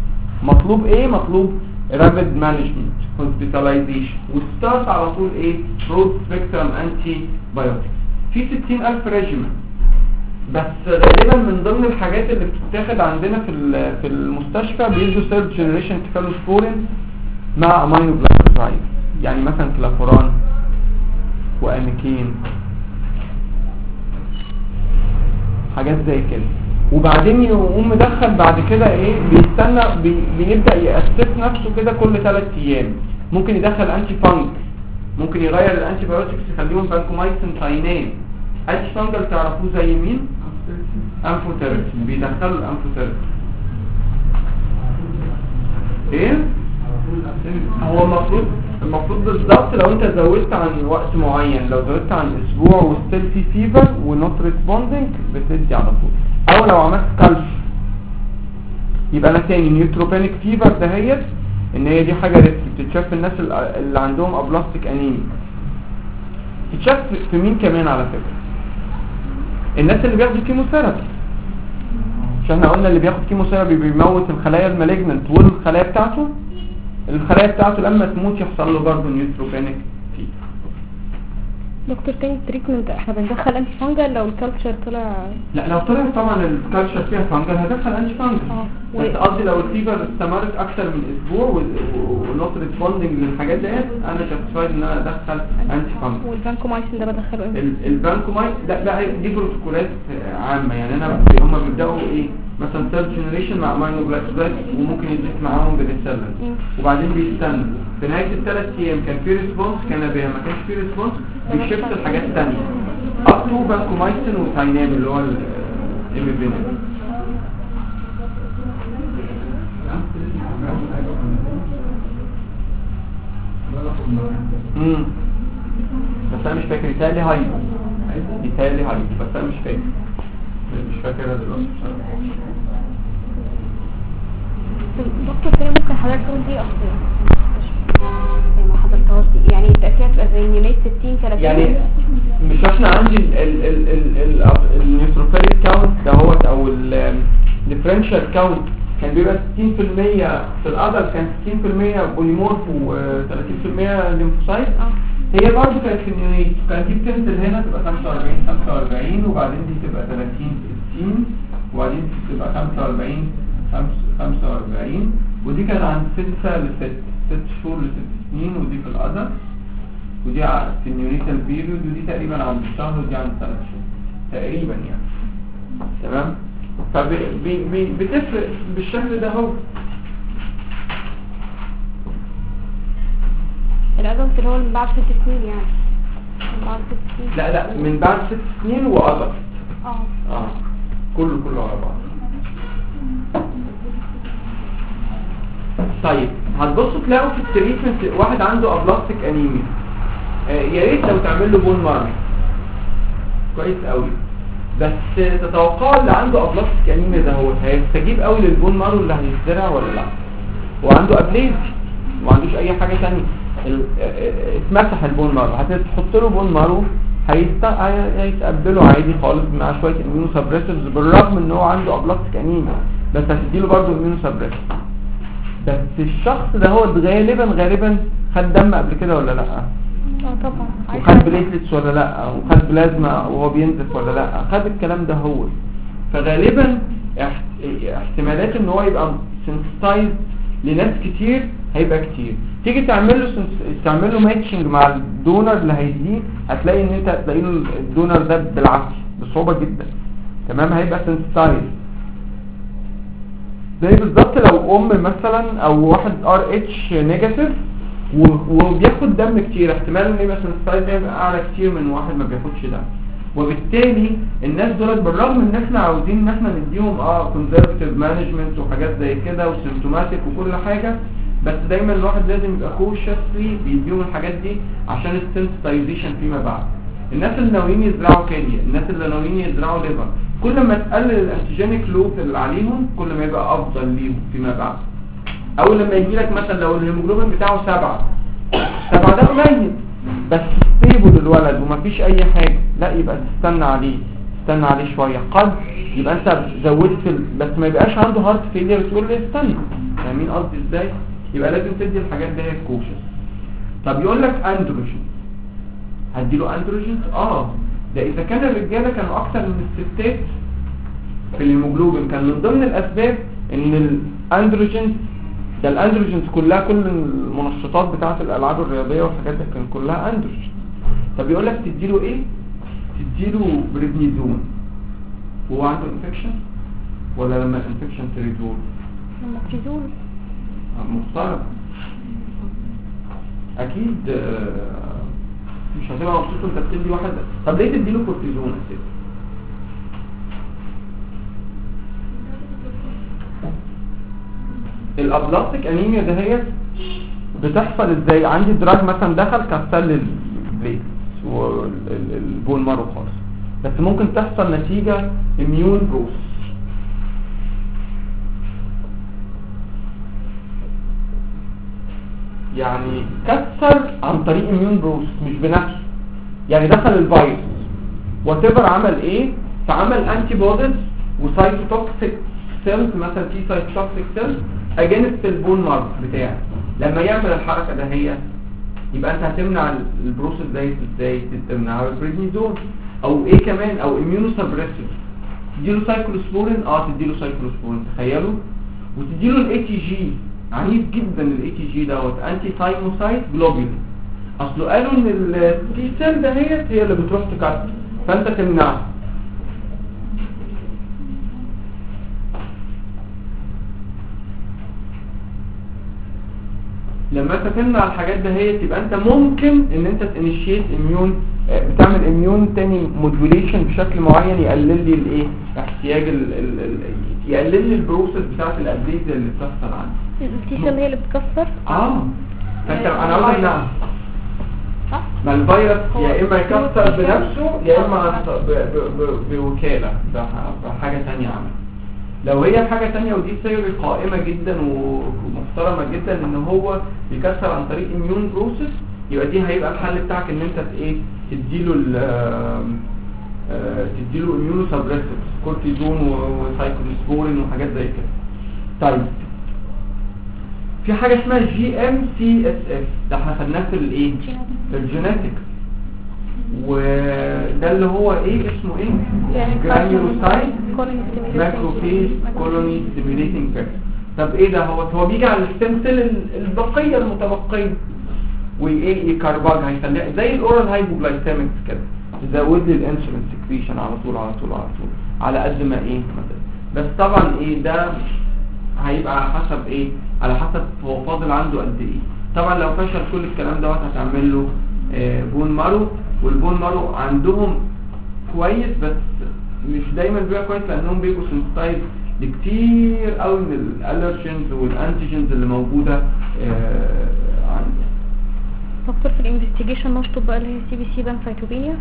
مطلوب ايه؟ مطلوب rapid management hospitalization وستارت على طول ايه؟ broad spectrum antibiotics. في ستين ألف ريجيمن، بس غالبا من ضمن الحاجات اللي بتتاخد عندنا في في المستشفى بيدوا third generation cephalosporin مع امينو جلايكوزايد، يعني مثلا كلافوران واميكين حاجات زي كده. وبعدين يقوم مدخل بعد كده ايه، بيستنى بي بيبدا ياسس نفسه كده كل ثلاث ايام. ممكن يدخل انتي فانج، ممكن يغير الانتي بايوتكس يخليهم بانكومايسين تاينين. انتي فانجل تعرفوه زي مين؟ انفوتيرابي، بيدخلوا الانفوتيرابي. ايه هو المفروض المفروض بالظبط لو انت زودت عن وقت معين، لو زودت عن اسبوع وستيل في فيفر ونوت ريسبوندنج بتدي على طول. او لو عملت كالش يبقى انا تاني نيوتروبينيك فيفر دهيت ان هي دي حاجه ريسك بتتشاف في الناس اللي عندهم ابلاستيك انيميا. بتتشاف في مين كمان على فكره؟ الناس اللي بياخدوا كيموثيرابي، عشان احنا قلنا اللي بياخد كيموثيرابي بيموت الخلايا المالجننت والخلايا بتاعته، الخلايا بتاعته لما تموت يحصل له برضه نيوتروبينيك فيفر. دكتور تاني تريتمنت احنا بندخل انتي فانجل لو الكالتشر طلع؟ لا لو طلع طبعا الكالتشر فيها فانجل هدخل انتي فانجل. اه بس قصدي لو الفيفر استمرت اكتر من اسبوع ونوت ريسبوندنج للحاجات ديت انا جاستفايد ان انا ادخل انتي فانجل. والبانكومايسين ده بدخله امتى؟ البانكومايسين ده بقى دي بروتوكولات عامه، يعني انا هم بيبداوا ايه مثلا ثيرد جنريشن مع امينو جلايكوزايد وممكن يضيف معاهم بنسلين، وبعدين بيستنى في نهايه الثلاث ايام كان في ريسبونس كان بيها، ما كانش في ريسبونس بيشفت الحاجات الثانيه اب تو بانكومايسين وتاينام اللي هو الاميبينين. امم بس انا مش فاكر، يتهيألي هايبو يتهيألي هايبو بس انا مش فاكر مش فاكرها دلوقتي. دكتور تاني ممكن حضرتك تقول دي اصلا زي ما حضرتك دي يعني التأثير تبقى زي نيميت ستين ثلاثين يعني مش احنا عندي النيوتروفيليك كاونت دهوت او الديفرنشال كاونت كان بيبقى ستين في المية في الأدل، كان ستين في المية بوليمورف وثلاثين في المية ليمفوسايت. هي برضه كانت في النيونيت، كانت دي بتنزل هنا تبقى خمسة وأربعين خمسة وأربعين وبعدين دي تبقى ثلاثين ستين وبعدين دي تبقى خمسة وأربعين خمسة وأربعين ودي كان عند ستة لست ست شهور لست سنين، ودي في الأدل ودي في النيونيتال بيريود، ودي تقريبا عند الشهر ودي عند ثلاث شهور تقريبا يعني. تمام؟ فبتفرق بالشكل ده. هو الأدلت اللي هو من بعد ست سنين يعني من بعد ست سنين لا لا من بعد ست سنين وأدلت اه اه كله كله على بعض. طيب هتبصوا تلاقوا في التريتمنت واحد عنده ابلاستيك انيميا، آه يا ريت لو تعمل له بون مارو كويس قوي، بس تتوقعوا اللي عنده ابلاستيك انيميا ده هو هيستجيب قوي للبون مارو اللي هيزرع ولا لا؟ وعنده ابليزي وما عندوش اي حاجه ثانيه، اتمسح البون مارو، هتحط له بون مارو هيست... هيتقبله عادي خالص مع شويه اميونو سبريسيفز بالرغم ان هو عنده ابلاستيك انيميا، بس هتديله برضه اميونو سبريسيف. بس الشخص ده هو غالبا غالبا خد دم قبل كده ولا لا؟ اه طبعا. وخد بليتلتس ولا لا؟ وخد بلازما وهو بينزف ولا لا؟ خد الكلام ده هو. فغالبا احتمالات ان هو يبقى سنسيتايز لناس كتير هيبقى كتير. تيجي تعمل له سنس... تعمل له ماتشنج مع الدونر اللي هيديه، هتلاقي ان انت هتلاقي له الدونر ده بالعافيه بصعوبه جدا. تمام؟ هيبقى سنسيتايز زي بالظبط لو ام مثلا او واحد ار اتش نيجاتيف وبياخد دم كتير، احتمال ان يبقى سنسيتايز يبقى اعلى كتير من واحد ما بياخدش دم. وبالتالي الناس دول بالرغم ان احنا عاوزين ان احنا نديهم اه كونزرفتيف مانجمنت وحاجات زي كده وسيمتوماتيك وكل حاجه، بس دايما الواحد لازم يبقى كوشسلي بيديهم الحاجات دي عشان السنسيتايزيشن فيما بعد. الناس اللي ناويين يزرعوا كليه، الناس اللي ناويين يزرعوا ليفر، كل ما تقلل الانتيجينيك لود اللي عليهم كل ما يبقى افضل ليهم فيما بعد. اول لما يجي لك مثلا لو الهيموجلوبين بتاعه سبعة سبعة ده قليل بس ستيبل الولد ومفيش اي حاجه، لا يبقى تستنى عليه تستنى عليه شويه. قد يبقى انت زودت ال... بس ما يبقاش عنده هارت فيلير تقول لي استنى، يعني فاهمين قصدي ازاي؟ يبقى لازم تدي الحاجات دي كوشس. طب يقول لك اندروجين، هديله اندروجين؟ اه ده اذا كان الرجاله كانوا اكتر من الستات في الهيموجلوبين، كان من ضمن الاسباب ان الاندروجين ده الاندروجينز كلها، كل المنشطات بتاعه الالعاب الرياضيه والحاجات دي كان كلها اندروجين. طب يقول لك تديله ايه؟ تديله بريدنيزون وهو عنده انفكشن، ولا لما الانفكشن تريزول؟ لما تريزول مفترض اكيد مش هتبقى مبسوط انت بتدي واحد. طب ليه تديله كورتيزون اساسا؟ الابلاستيك انيميا ده هي بتحصل ازاي؟ عندي دراج مثلا دخل كسر لي البليت والبون مارو خالص، بس ممكن تحصل نتيجة اميون بروس. يعني كسر عن طريق اميون بروس مش بنفسه، يعني دخل الفيروس وتبر عمل ايه؟ فعمل انتي بوديز وسايتوتوكسيك سيلز، مثلا في سايتوتوكسيك سيلز اجينست البون مارو بتاعه. لما يعمل الحركه ده هي يبقى انت هتمنع البروسيس ده ازاي؟ تمنعها بالبريدنيزون او ايه كمان، او اميونو سبريسيف. تديله سايكلوسبورين، اه تديله سايكلوسبورين تخيلوا، وتديله الاي تي جي عنيف جدا. الاي تي جي دوت انتي ثايموسايت جلوبولين، اصله قالوا ان التي سيل دهيت هي اللي بتروح تكسر، فانت تمنعها. لما انت تمنع الحاجات دهيت يبقى انت ممكن ان انت تانيشيت اميون، بتعمل اميون تاني مودوليشن بشكل معين يقلل لي الايه؟ احتياج ال ال ال يقلل لي البروسيس بتاعت الابليزيا اللي بتحصل عندي. التيشن هي اللي بتكسر؟ اه فانت انا عاوز امنعها. ما الفيروس يا اما يكسر بنفسه يا اما بوكاله بحاجه ثانيه عمل. لو هي حاجه ثانيه ودي ثيوري قائمه جدا ومحترمه جدا ان هو بيكسر عن طريق اميون بروسيس، يبقى دي هيبقى الحل بتاعك ان انت ايه؟ تديله ال تديله اميونو سبريسيف، كورتيزون وسايكلوسبورين وحاجات زي كده. طيب في حاجه اسمها جي ام سي اس اف، ده احنا خدناه في الايه؟ في الجينيتكس، وده اللي هو ايه اسمه ايه؟ جرانيولوسايت ماكروفيج كولوني ستيميوليتنج فاكتور. طب ايه ده؟ هو هو بيجي على الستيم سيل البقيه المتبقيه وايه يكربج، هيخليها زي الاورال هايبوجلايسيميك كده، تزود لي الانسولين سكريشن على طول على طول على طول على قد ما ايه مثلا. بس طبعا ايه ده هيبقى على حسب ايه؟ على حسب هو فاضل عنده قد ايه. طبعا لو فشل كل الكلام دوت هتعمل له آه بون مارو، والبون مارو عندهم كويس بس مش دايما بيبقى كويس لانهم بيبقوا سنسيتايز لكتير قوي من الالرجينز والانتيجينز اللي موجوده آه عنده. دكتور في الانفستيجيشن نشطب بقى اللي هي سي بي سي بانسايتوبينيا،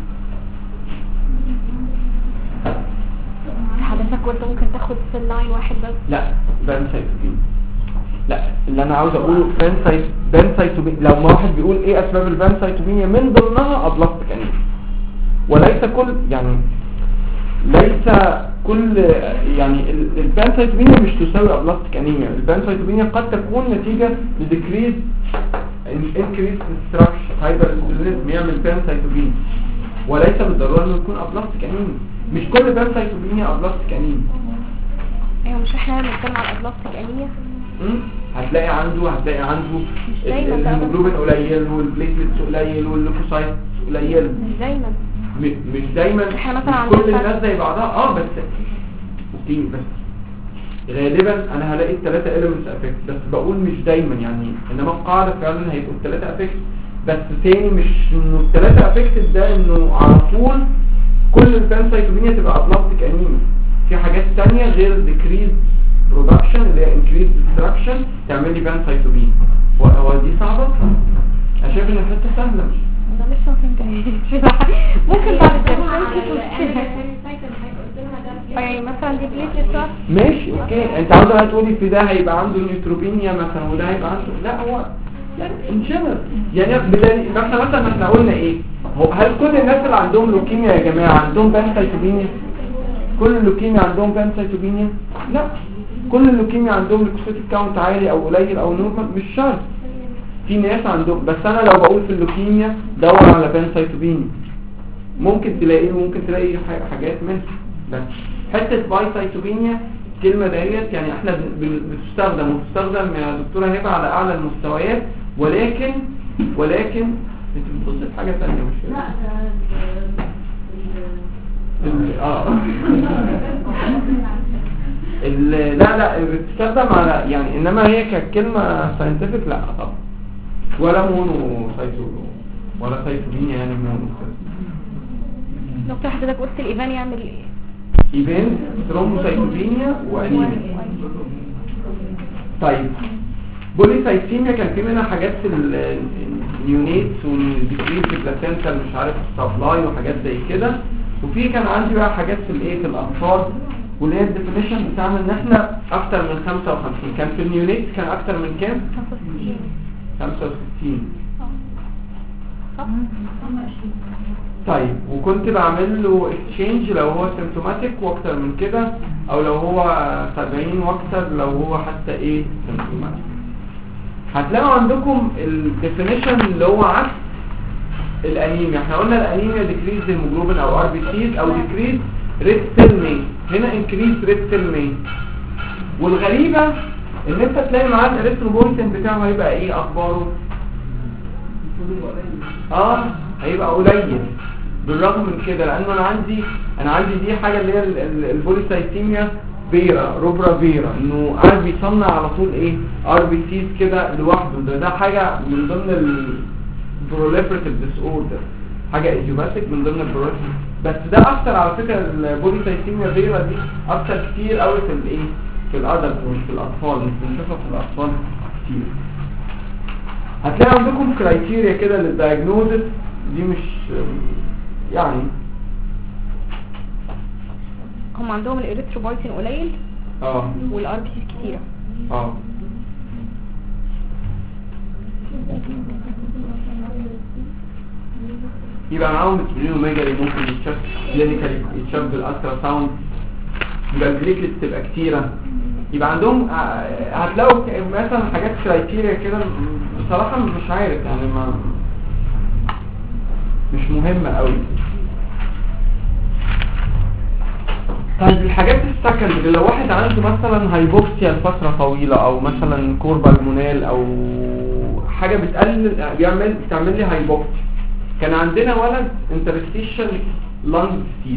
حضرتك قلت ممكن تاخد سيل لاين واحد بس؟ لا بانسايتوبينيا لا، اللي انا عاوز اقوله بانسايت بانسايتوبينيا لو ما واحد بيقول ايه اسباب البانسايتوبينيا من ضمنها ابلاستيك انيميا، وليس كل يعني ليس كل يعني البانسايتوبينيا مش تساوي ابلاستيك انيميا. البانسايتوبينيا قد تكون نتيجه لديكريز انكريز ستراكشر هايبرستيليزم يعمل بانسايتوبينيا، وليس بالضروره انه يكون ابلاستيك انيميا. مش كل بانسايتوبينيا ابلاستيك انيميا. ايوه مش احنا بنتكلم على الابلاستيك انيميا، هتلاقي عنده هتلاقي عنده الهيموجلوبين قليل والبليتلتس قليل والليكوسايت قليل. مش دايما مش دايما احنا مثلا كل الناس زي بعضها اه بس اوكي، بس غالبا انا هلاقي الثلاثه اليمنتس افكت، بس بقول مش دايما يعني، انما القاعده فعلا هيبقوا الثلاثه افكت. بس تاني مش انه الثلاثه افكت ده انه على طول كل البانسايتوبينيا تبقى ابلاستيك انيميا. في حاجات ثانيه غير ديكريز برودكشن اللي هي انكريز ديستراكشن تعمل لي بانسايتوبينيا. هو دي صعبه؟ انا شايف ان الحته سهله. مش انا لسه ما فهمتش ممكن بعد التمرين اي مثلا دي بليتلت ماشي اوكي. انت عاوزه تقولي في ده هيبقى عنده نيوتروبينيا مثلا وده هيبقى عنده، لا هو يعني انجنرال يعني بدل ما احنا مثلا احنا قلنا ايه، هو هل كل الناس اللي عندهم لوكيميا يا جماعه عندهم بانسايتوبينيا؟ كل اللوكيميا عندهم بانسايتوبينيا؟ لا كل اللوكيميا عندهم ليكوسيتيك كاونت عالي او قليل او نورمال مش شرط. في ناس عندهم، بس انا لو بقول في اللوكيميا دور على بانسايتوبينيا ممكن تلاقيه، ممكن تلاقي حاجات منها. بس حته بايسايتوبينيا الكلمه ديت يعني احنا بتستخدم وتستخدم يا دكتوره هبه على اعلى المستويات، ولكن ولكن انت بتبص في حاجه ثانيه مش لا اه لا لا بتستخدم على يعني، انما هي ككلمه ساينتفك لا طبعا، ولا مونو سايتو ولا سايتوبينيا يعني مونو. دكتور حضرتك قلت الايفان يعمل ايه؟ ايفان ثرومبوسايتوبينيا وانيميا. طيب بوليسايتيميا كان في منها حاجات في النيونيتس والديكريز بلاسنتا مش عارف السبلاي وحاجات زي كده، وفي كان عندي بقى حاجات في الايه في الاطفال، واللي هي الديفينيشن بتاعنا ان احنا اكتر من خمسة وخمسين. كان في النيونيتس كان اكتر من كام؟ خمسة وستين. خمسة وستين صح. طيب وكنت بعمل له اكسشينج لو هو سيمتوماتيك واكتر من كده، او لو هو سبعين واكتر لو هو حتى ايه سيمتوماتيك. هتلاقوا عندكم الديفينيشن اللي هو عكس الانيميا. احنا قلنا الانيميا ديكريز هيموجلوبين او ار بي سيز او ديكريز ريد سيل مين، هنا انكريز ريد سيل مين. والغريبه ان انت تلاقي معاه الاريثروبويتين بتاعه هيبقى ايه اخباره؟ اه هيبقى قليل بالرغم من كده، لانه انا عندي انا عندي دي حاجه اللي هي البوليسايتيميا فيرا روبرا فيرا، انه قاعد بيصنع على طول ايه ار بي سيز كده لوحده. ده ده حاجه من ضمن البروليفريتيف ديس اوردر، حاجه ايديوباثيك من ضمن البروليفريتيف. بس ده اكتر على فكره البوليسايتيميا فيرا دي اكتر كتير قوي في الايه في الادلت مش في الاطفال، مش بنشوفها في الاطفال كتير. هتلاقي عندكم كرايتيريا كده للدايجنوزس دي مش يعني هم عندهم الاريثروبويتين قليل اه والار بي سي كتيره اه يبقى معاهم سبلينوميجالي ممكن يتشاف كلينيكالي يتشاف بالالترا ساوند، يبقى البليكلتس تبقى كتيره. يبقى عندهم هتلاقوا مثلا حاجات كرايتيريا كده بصراحه مش عارف يعني ما مش مهمه قوي. طيب الحاجات السكندري لو واحد عنده مثلا هايبوكسيا لفتره طويله او مثلا كوربالمونال او حاجه بتقلل بيعمل بتعمل لي هايبوكسيا. كان عندنا ولد انترستيشن لانج ديزيز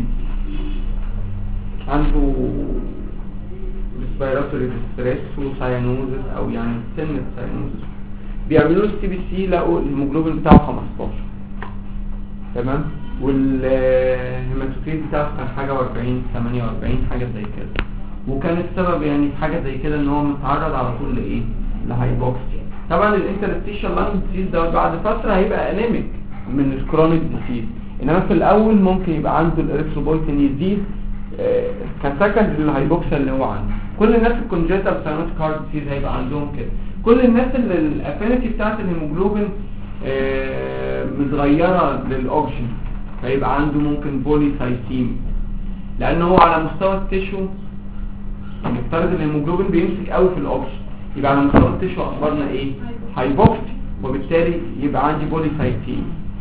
عنده ريسبيراتوري ديستريس وسايانوزس او يعني سن سايانوزس، بيعملوا له السي بي سي لقوا الهيموجلوبين بتاعه خمستاشر تمام، والهيماتوكريت بتاعه كان حاجه واربعين ثمانية واربعين حاجه زي كده، وكان السبب يعني في حاجه زي كده ان هو متعرض على طول لايه لهايبوكسيا. طبعا الانترستيشن لانج ديزيز ده بعد فتره هيبقى انيميك من الكرونيك ديزيز، انما في الاول ممكن يبقى عنده الاريثروبويتين يزيد آه كسكند للهايبوكسيا اللي هو عنده. كل الناس الكونجيتال ساينوتيك هارت ديزيز هيبقى عندهم كده. كل الناس اللي الافينيتي بتاعت الهيموجلوبين آه متغيره للاوكسجين فيبقى عنده ممكن بوليسايتيم، لان هو على مستوى التيشو نفترض الهيموجلوبين بيمسك قوي في الاوكسجين، يبقى على مستوى التيشو اخبارنا ايه هايبوكسي، وبالتالي يبقى عندي بوليسايتيم.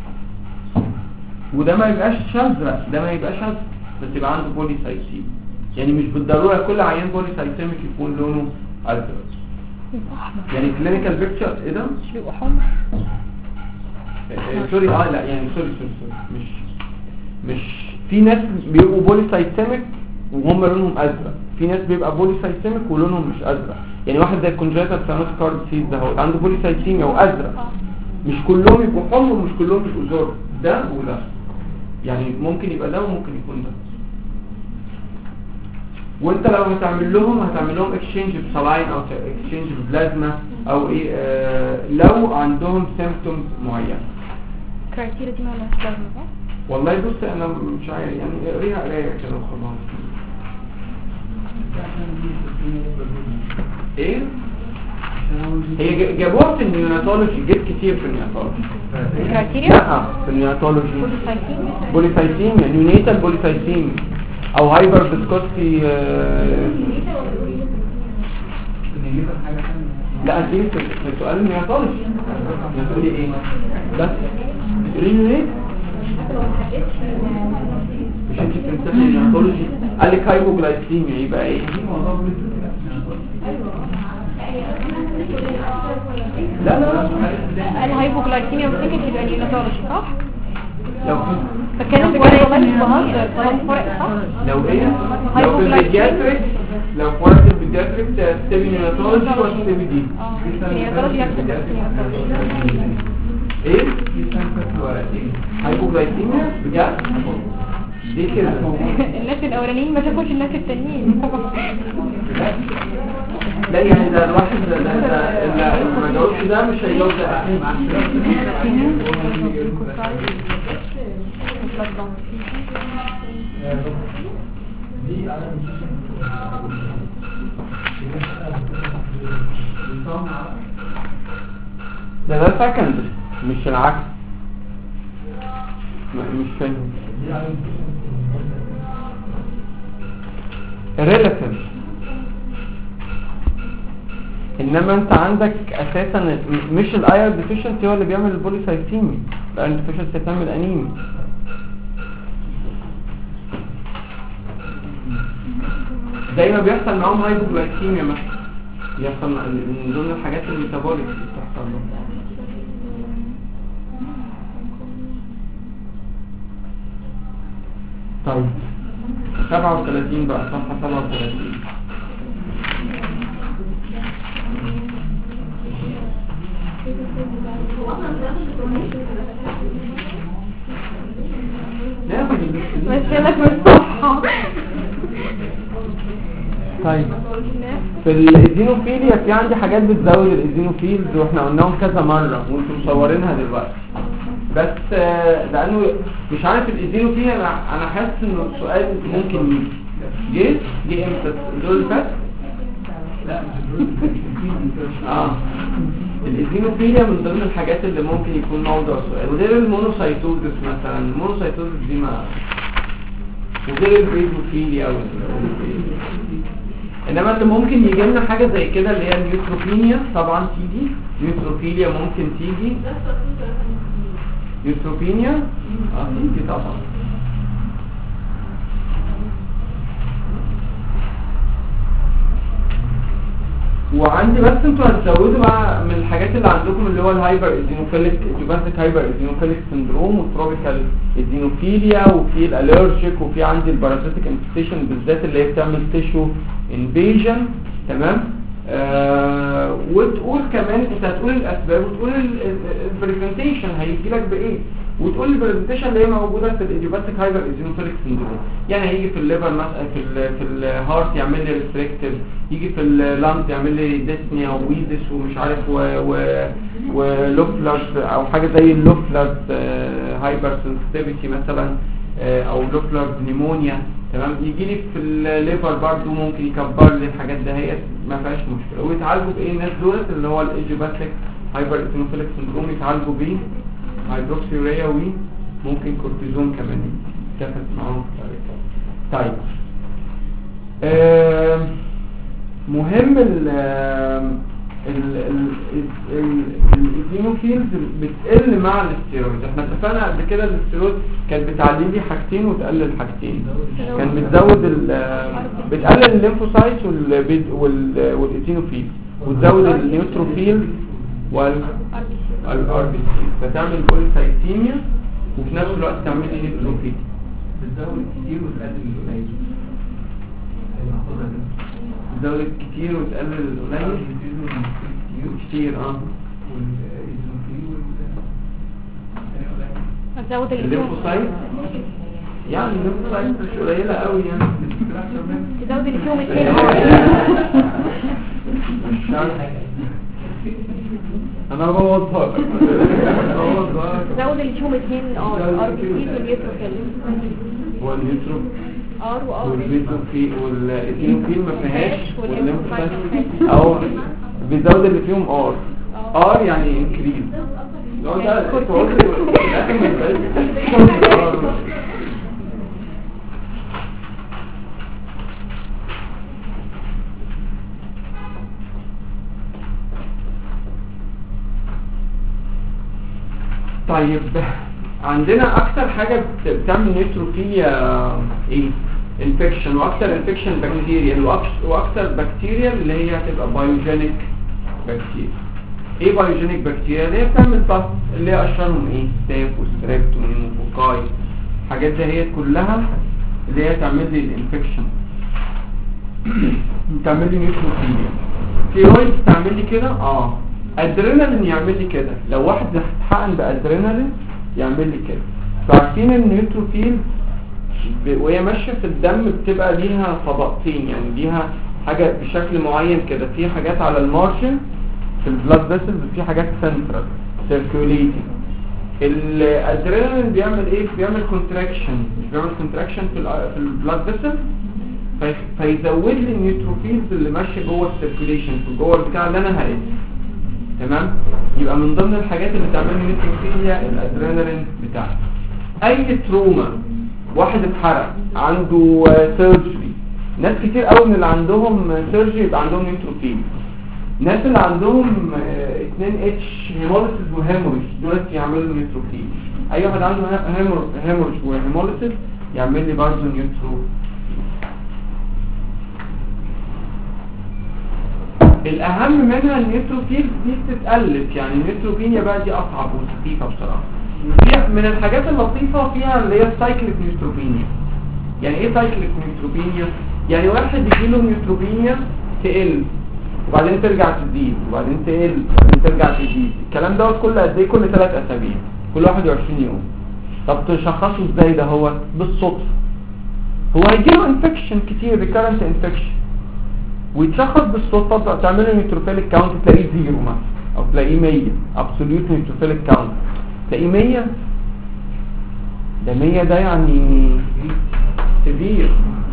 وده ما يبقاش شاذ، ده ما يبقاش شاذ بس يبقى عنده بوليسايتيم. يعني مش بالضروره كل عيان بوليسايتيميك يكون لونه ازرق، يعني كلينيكال بيكتشر ايه ده مش بيبقوا حمر آه سوري اه لا يعني سوري سوري سوري مش مش في ناس بيبقوا بوليسايتيميك وهم لونهم ازرق، في ناس بيبقى بوليسايتيميك ولونهم مش ازرق. يعني واحد زي الكونجيتال ساينوتيك هارت ديزيز ده هو عنده بوليسايتيميا وازرق، مش كلهم يبقوا حمر ومش كلهم يبقوا زرق، ده وده يعني ممكن يبقى ده وممكن يكون ده. وانت لو هتعمل لهم هتعمل لهم اكسشينج بسلاين او اكسشينج ببلازما او ايه آه لو عندهم سيمبتومز معينه. الكرايتيريا دي مالهاش لازمه صح؟ والله بص انا مش عارف يعني اقريها قرايه كده وخلاص. ايه هي جابوها في النيوناتولوجي، جت كتير في النيوناتولوجي. الكرايتيريا؟ لا في النيوناتولوجي بوليسايتيم يعني نيونيتال بوليسايتيم او هايبر فيسكوستي لا انت في في السؤال النياتولوجي هتقولي ايه بس تقولي لي ليه مش انت بتمتحني النياتولوجي قال لك هايبوجلايسيميا يبقى ايه لا لا الهايبوجلايكيميا بتيجي تبقى نيوناتولوجي صح؟ لو فكانت بجد والله مش بهزر طيب فرق صح؟ لو ايه لو في البيدياتريك لو في ورقه البيدياتريك تكتبي نيوناتولوجي وتكتبي دي اه نيوناتولوجي هكتب بس نيوناتولوجي ايه هايبوجلايكيميا بجد دي كده الناس الاولانيين ما شافوش الناس التانيين لا يعني ده الواحد ده ده اللي ما جاوبش ده مش هيجاوب ده ده ده سكند مش العكس مش فاهم relative انما انت عندك اساسا مش الاير ديفيشنسي هو اللي بيعمل البوليسايثيميا الاير ديفيشنسي بتعمل انيميا زي ما بيحصل معاهم هايبوجلايكيميا مثلا بيحصل من ضمن الحاجات الميتابوليك اللي بتحصل لهم طيب سبعة وثلاثين بقى صفحة سبعة وثلاثين مشيلك من الصفحة طيب في الإيزينوفيليا في عندي حاجات بتزود الإيزينوفيلز واحنا قلناهم كذا مرة وانتم مصورينها دلوقتي بس لأنه مش عارف الإيزينوفيليا انا انا حاسس انه السؤال ممكن يجي جه جه امتى الدور اللي فات لا اه الإيزينوفيليا من ضمن الحاجات اللي ممكن يكون موضوع سؤال غير المونوسايتوزس مثلا المونوسايتوزس دي ما وغير البيزوفيليا انما اللي ممكن يجي لنا حاجه زي كده اللي هي النيوتروبينيا طبعا تيجي نيوتروفيليا ممكن تيجي نيوتروبينيا اه تيجي طبعا وعندي بس انتوا هتزودوا بقى من الحاجات اللي عندكم اللي هو الهايبر ايزينوفيليك ايديوباثيك هايبر ايزينوفيليك سندروم والتروبيكال ايزينوفيليا وفي الالرجيك وفي عندي البارازيتيك انفستيشن بالذات اللي هي بتعمل تيشو انفيجن تمام آه وتقول كمان انت هتقول الاسباب وتقول البرزنتيشن هيجي لك بايه وتقول البرزنتيشن اللي هي موجوده في الايديوباثيك هايبر ايزينوفيليك سندروم يعني هيجي في الليفر مثلا في ال في الهارت يعمل لي ريستريكتيف يجي في اللانج يعمل لي ديسنيا وويدس ومش عارف و و ولوفلرز او حاجه زي اللوفلرز هايبر سنسيتيفيتي مثلا او لوفلرز نيمونيا تمام يجي لي في الليفر برضو ممكن يكبر لي الحاجات دهيت ما فيهاش مشكله ويتعالجوا بايه الناس دولت اللي هو الايديوباثيك هايبر ايزينوفيليك سندروم يتعالجوا بيه هيدروكسيوريا وممكن كورتيزون كمان كافت معاهم طيب آه مهم ال الايزينوفيلز بتقل مع الاستيرويد احنا اتفقنا قبل كده الاستيرويد كانت بتعلي لي حاجتين وتقلل حاجتين كان بتزود بتقلل الليمفوسايتس والايزينوفيلز وتزود النيوتروفيلز والار بي سي فتعمل بوليسايثيميا وفي نفس الوقت تعمل لي نيوتروفيل بتزود كتير وتقلل القليل بتزود كتير وتقلل القليل كتير اه هتزود الليمفوسايت يعني الليمفوسايت مش قليله قوي يعني تزود اللي فيهم اتنين مش عارف انا بوضح تزود اللي فيهم اتنين ار ار بي سي والنيوتروفيل هو النيوترو ار وار والبيزوفيل والايزينوفيل ما فيهاش والليمفوسايت او بيزود اللي فيهم ار ار يعني انكريز لو ده طيب عندنا اكتر حاجة بت- بتعمل نيوتروفيليا ايه؟ انفكشن، واكتر انفكشن بكتيريا، واكتر بكتيريا اللي هي هتبقى بايوجينيك بكتيريا. ايه بايوجينيك بكتيريا؟ اللي هي بتعمل بس اللي هي اشهرهم ايه؟ ستاف وستريبت ونيموكوكاي. الحاجات دي هي كلها اللي هي تعمل لي الانفكشن، تعمل لي نيوتروفيليا. ستيرويد تعمل لي كده، اه ادرينالين يعمل لي كده. لو واحد اتحقن بادرينالين يعمل لي كده. فعارفين النيوتروفيل ب- وهي ماشيه في الدم بتبقى ليها طبقتين، يعني ليها حاجه بشكل معين كده، في حاجات على المارجن في البلاد فيسلز وفي حاجات سنترال سيركيوليتنج. الادرينالين بيعمل ايه؟ بيعمل كونتراكشن، مش بيعمل كونتراكشن في ال في البلاد فيسلز، فيزود لي النيوتروفيلز اللي ماشيه جوه السيركيوليشن في جوه البتاع اللي انا هقيسه. تمام؟ يبقى من ضمن الحاجات اللي بتعمل لي نيوتروفيليا الادرينالين بتاعها. اي تروما، واحد اتحرق عنده سيرجري، ناس كتير قوي من اللي عندهم سيرجري يبقى عندهم نيوتروفيل. الناس اللي عندهم اتنين اتش هيموليسيس وهيموريج دول يعملوا نيوتروفيل. اي واحد عنده هيموريج وهيموليسيس يعمل لي برضه نيوتروفيل. الاهم منها النيوتروفيل دي بتتألف، يعني النيوتروفينيا بقى دي اصعب وسخيفه بصراحه. فيها من الحاجات اللطيفه فيها اللي هي السايكليك نيوتروفينيا. يعني ايه سايكليك نيوتروفينيا؟ يعني واحد يجيله نيوتروفينيا تقل وبعدين ترجع تزيد وبعدين تقل وبعدين ترجع تزيد. الكلام ده كل قد ايه؟ كل ثلاث اسابيع، كل واحد وعشرين يوم. طب تشخصه ازاي ده؟ هو بالصدفه هو هيجيله انفكشن كتير، ريكارنت انفكشن، ويتشخص بالصدفه، تعمله نيوتروفيليك كاونت تلاقيه زيرو مثلا او تلاقيه مية، ابسوليوت نيوتروفيليك كاونت تلاقيه مية. ده مية ده يعني سيفير.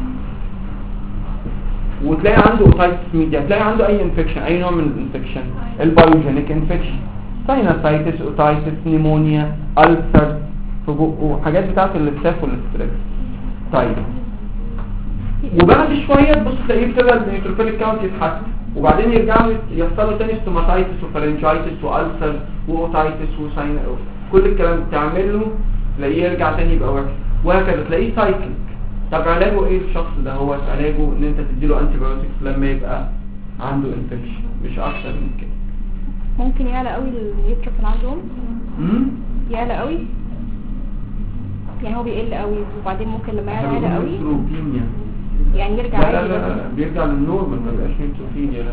وتلاقي عنده اوتايتس ميديا، تلاقي عنده اي انفكشن، اي نوع من الانفكشن، البايوجينيك انفكشن، ساينوسايتس، اوتايتس، نيمونيا، ألسر في بقه، حاجات بتاعت الاستاف والستريس. طيب وبعد شويه تبص تلاقيه ابتدى النيوتروفيليك كاونت يتحسن، وبعدين يرجع يحصل له تاني ستوماتايتس وفارنجايتس والسر واوتايتس وساين، كل الكلام تعمل له تلاقيه يرجع تاني يبقى وحش، وهكذا تلاقيه سايكل. طب علاجه ايه الشخص ده؟ هو علاجه ان انت تديله انتي بايوتكس لما يبقى عنده انفكشن، مش اكتر من كده. ممكن يعلى قوي النيوتروفيل عندهم؟ امم يعلى قوي يعني هو بيقل قوي وبعدين ممكن لما يعلى يعلى قوي نيوتروبينيا. يعني يرجع لا لا عادي لا, بس. لا بيرجع للنورمال، ما بيبقاش نيوتروفينيا. لا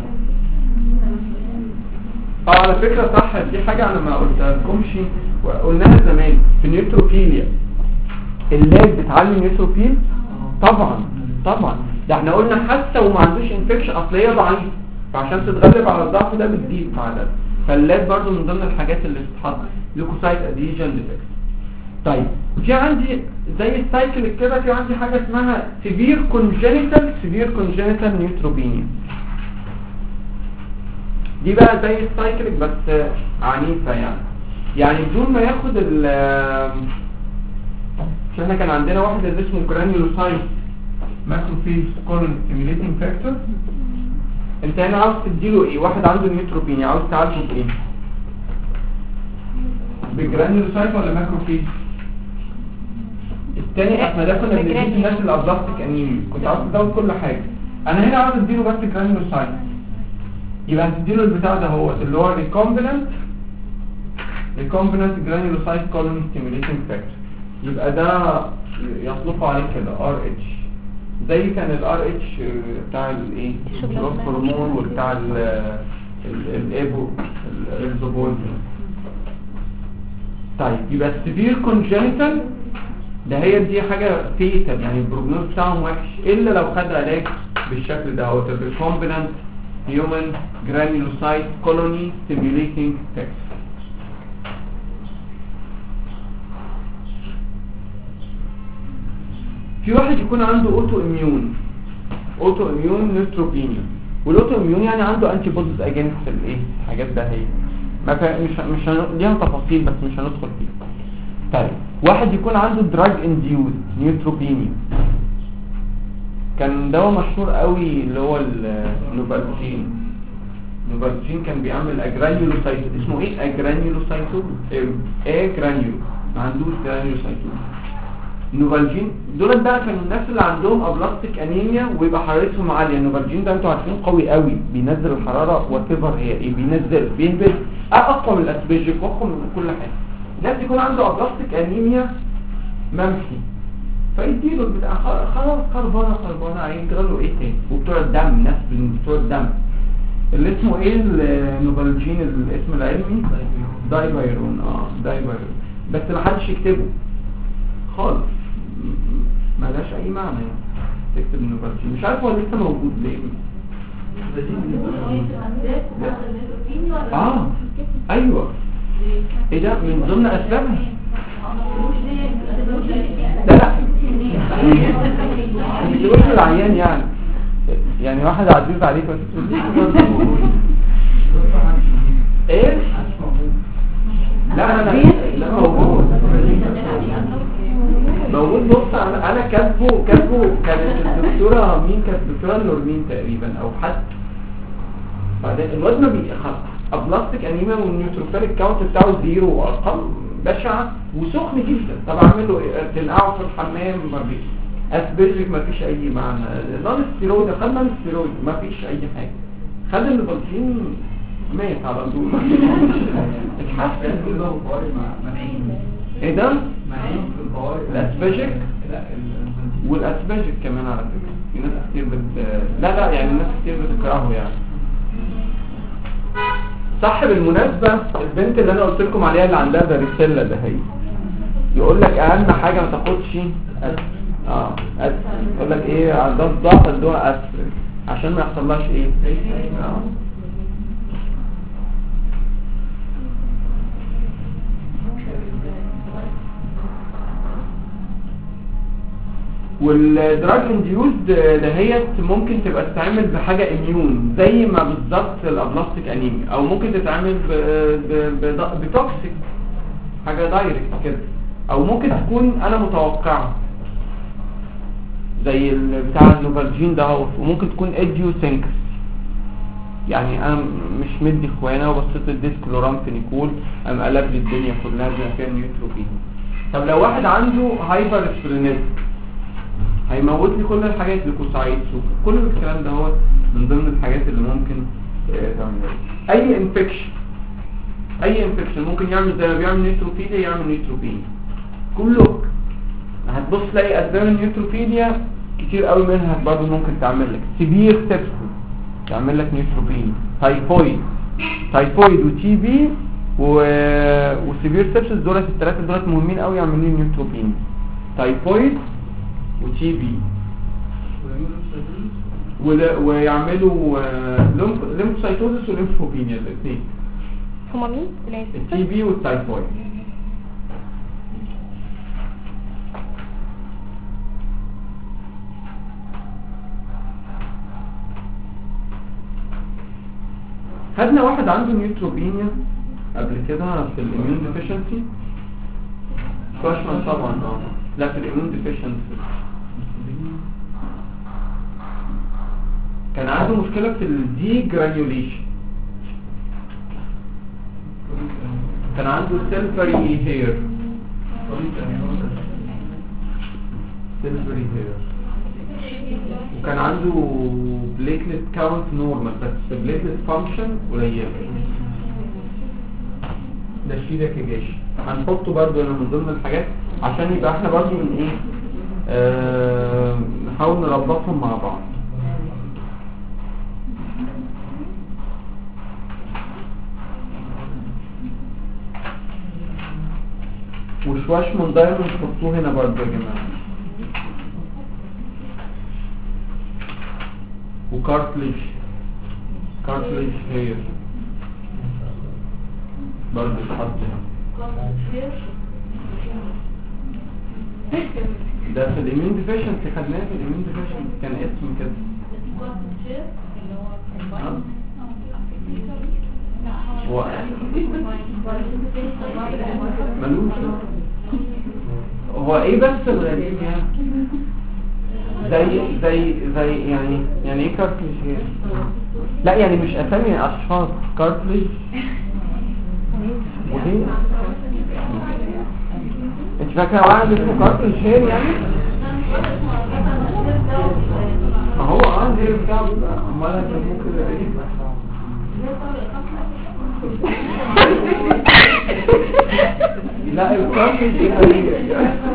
اه على فكره صح، دي حاجه انا ما قلتها لكمش، قلناها زمان في النيوتروفيليا. اللاب بتعلي النيوتروفيل طبعا طبعا، ده احنا قلنا حتى وما عندوش انفكشن اصل هي ضعيف، فعشان تتغلب على الضعف ده بتزيد مع ده. فاللاب برضو من ضمن الحاجات اللي بتتحط ليوكوسايت اديجن ديفكت. طيب في عندي زي السايكل كده، في عندي حاجه اسمها سيفير كونجينيتال سيفير كونجينيتال نيوتروبينيا. دي بقى زي السايكليك بس عنيفه، يعني يعني بدون ما ياخد ال مش احنا كان عندنا واحد اللي اسمه جرانيولوسايت ماكروفيج كولون ستيميوليتنج فاكتور. انت هنا عاوز تديله ايه؟ واحد عنده نيوتروبينيا عاوز تعالجه بايه؟ بجرانيولوسايت ولا ماكروفيج؟ التاني احنا ده كنا بنديه الناس اللي ابلاستيك انيميا، كنت عاوز تزود كل حاجه. انا هنا عاوز اديله بس جرانيولوسايت، يبقى هتديله البتاع ده هو اللي هو ريكومبيننت ريكومبيننت جرانيولوسايت كولون ستيميوليتنج فاكتور. يبقى ده يطلقوا عليه كده ار اتش، زي كان الار اتش بتاع الايه الجروث هرمون وبتاع الايبو الريزوبول. طيب يبقى السيفير كونجينيتال ده هي دي حاجه فيتال، يعني البروجنوز بتاعهم وحش الا لو خد علاج بالشكل ده، هو الريكومبيننت هيومن جرانيولوسايت كولوني ستيميوليتنج فاكتور. في واحد يكون عنده اوتو اميون اوتو اميون نيوتروبينيا، والاوتو اميون يعني عنده انتي بوديز اجينست الايه الحاجات ده، هي ما مش مش ليها تفاصيل بس مش هندخل فيها. طيب واحد يكون عنده دراج انديوز نيوتروبينيا، كان دواء مشهور قوي اللي هو النوفالجين، نوفالجين كان بيعمل اجرانيولوسايتو، اسمه ايه؟ اجرانيولوسايتو، اجرانيولو، ما عندوش جرانيولوسايتو. نوفالجين دول بقى كانوا الناس اللي عندهم ابلاستيك انيميا ويبقى حرارتهم عاليه. النوفالجين ده انتوا عارفين قوي قوي، بينزل الحراره واتيفر هي ايه، بينزل بيهبط اقوى من الاسبيجيك واقوى من كل حاجه. الناس يكون عنده ابلاستيك انيميا ممحي فيديله بتاع خلاص خربانه خربانه هيجرى له ايه تاني. وبتوع الدم، ناس من بتوع الدم اللي اسمه ايه النوفالجين الاسم العلمي دايبايرون. اه دايبايرون، بس ما حدش يكتبه خالص، مالهاش اي معنى يعني تكتب النوفالجين. مش عارف هو لسه موجود ليه. اه ايوه، ايه ده من ضمن اسبابها. لا لا مش تقول العيان يعني يعني واحد عزيز عليك ما تقوليش ايه. لا انا لا موجود موجود. بص انا انا كاتبه كاتبه كانت الدكتوره مين، كانت الدكتوره نورمين تقريبا او حد. بعدين الواد ما بيخف ابلاستيك انيميا والنيوتروفيل كاونت بتاعه زيرو وارقام بشعه وسخن جدا. طب اعمل له تنقعه في الحمام ما فيش اسبيجيك، ما فيش اي معنى. نون ستيرويد خد نون ستيرويد ما فيش اي حاجه. خد النوفالجين مات على طول. اتحسن كده ايه ده الاسبيجيك والاسبيجيك كمان على فكره. في ناس كتير بت لا لا يعني الناس كتير بتكرهه يعني. صح. بالمناسبه البنت اللي انا قلت لكم عليها اللي عندها فاريسيلا ده هي يقول لك اهم حاجه ما تاخدش أسفل. اه أسفل. يقول لك ايه عندها ضغط ادوها اسفل عشان ما يحصلهاش ايه. اه والدراج انديوزد دهيت ممكن تبقى تتعمل بحاجه اميون زي ما بالظبط الابلاستيك انيميا، او ممكن تتعمل بتوكسيك حاجه دايركت كده، او ممكن تكون انا متوقعه زي بتاع النوفالجين ده، وممكن تكون اديوسينكس. يعني انا مش مدي اخوانا وبصيت اديت كلورامفينيكول قام قلب لي الدنيا كلها بما فيها نيوتروبين. طب لو واحد عنده هايبر اسبرينيزم هيموت لي كل الحاجات، ليكوسايت سكر، كل الكلام ده هو من ضمن الحاجات اللي ممكن تعملها. اي انفكشن اي انفكشن ممكن يعمل زي ما بيعمل نيوتروفيليا يعمل نيوتروبين كله. هتبص تلاقي اسباب النيوتروفيليا كتير قوي منها برضه ممكن تعمل لك سيفير سيبسيس تعمل لك نيوتروبين، تايفويد تايفويد وتي بي و... وسيفير سيبسيس. دولت الثلاثه دولت مهمين قوي يعملوا لي نيوتروبين، تايفويد وتي بي ويعملوا ليمفوسايتوزس وليمفوبينيا الاثنين. هما مين؟ التي بي والتايفويد. خدنا واحد عنده نيوتروبينيا قبل كده في الاميون ديفيشنسي. فاشمان طبعا اه لا في الاميون ديفيشنسي كان عنده مشكلة في الدي جرانيوليشن. كان عنده سيلفري هير سيلفري هير وكان عنده بليتلت كاونت نورمال بس بليتلت فانكشن قليل. ده شيلك يا جيش هنحطه برضو هنا من ضمن الحاجات عشان يبقى احنا برضو من ايه آه نحاول نربطهم مع بعض. وشواش من دايما نحطوه هنا برضو يا جماعه. وكارتليج كارتليج هير برضو تحط هنا. ده في الامين ديفيشنسي خدناه في الامين ديفيشنسي كان اسم كده. هو ملوش هو ايه بس الغريب يعني زي زي زي يعني يعني ايه كارتليج هير لا يعني مش اسامي اشخاص، كارتليج وهي انت فاكره واحد اسمه كارتليج هير يعني؟ ما هو اه الهير بتاعه بيبقى امال هتسموه كده ايه؟ لا الكارتليج ايه؟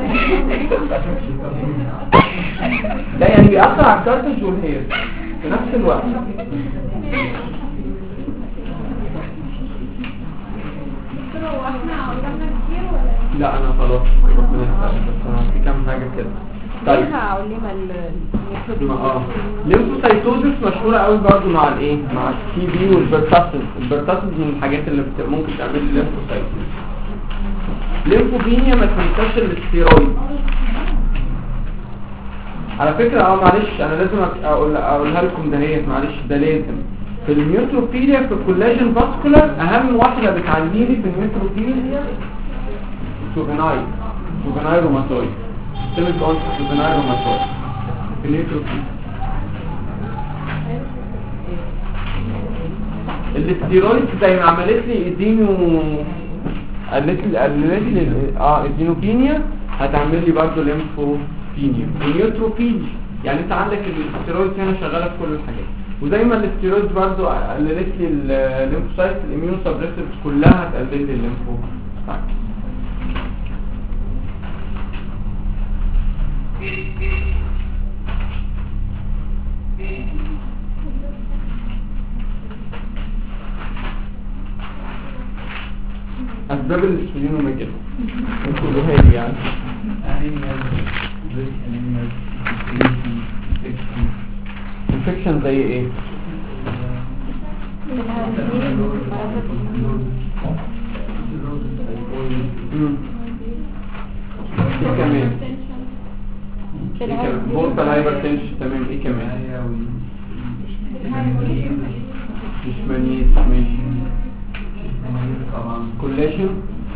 لا يعني بيأثر على الكارتليج والهير في نفس الوقت. لا انا خلاص ربنا يسلمك بس انا في كام حاجه كده. طيب علمها ال اه ليمفوسايتوزس مشهوره قوي برضو مع الايه مع التي بي والبرتاسس. البرتاسس من الحاجات اللي بت... ممكن تعمل لي ليمفوسايتوزس. ليمفوبينيا ما تنساش الاستيرويد على فكره. اه معلش انا لازم اقول اقولها لكم دهيت معلش ده لازم في النيوتروفيليا في الكولاجين فاسكولار اهم واحده بتعلي لي في النيوتروفيليا جوفينايل جوفينايل روماتويد سيميك اون جوفينايل روماتويد في النيوتروفيليا. الاستيرويد زي ما عملت لي ادينو قالت لي قالت لي اه ادينوبينيا هتعمل لي برضه ليمفوبينيا ونيوتروفيليا. يعني انت عندك الاستيرويد هنا شغاله في كل الحاجات. وزي ما الاستيرويد برضو قللت لي الليمفوسايت الاميون سبريسيفز كلها هتقلل لي الليمفوسايت. اسباب السبلينوميجالي كلها لي يعني انفكشن زي ايه؟ ايه كمان؟ ايه كمان؟ بورتال هايبرتنشن تمام. ايه كمان؟ مش منيس مش كولاجين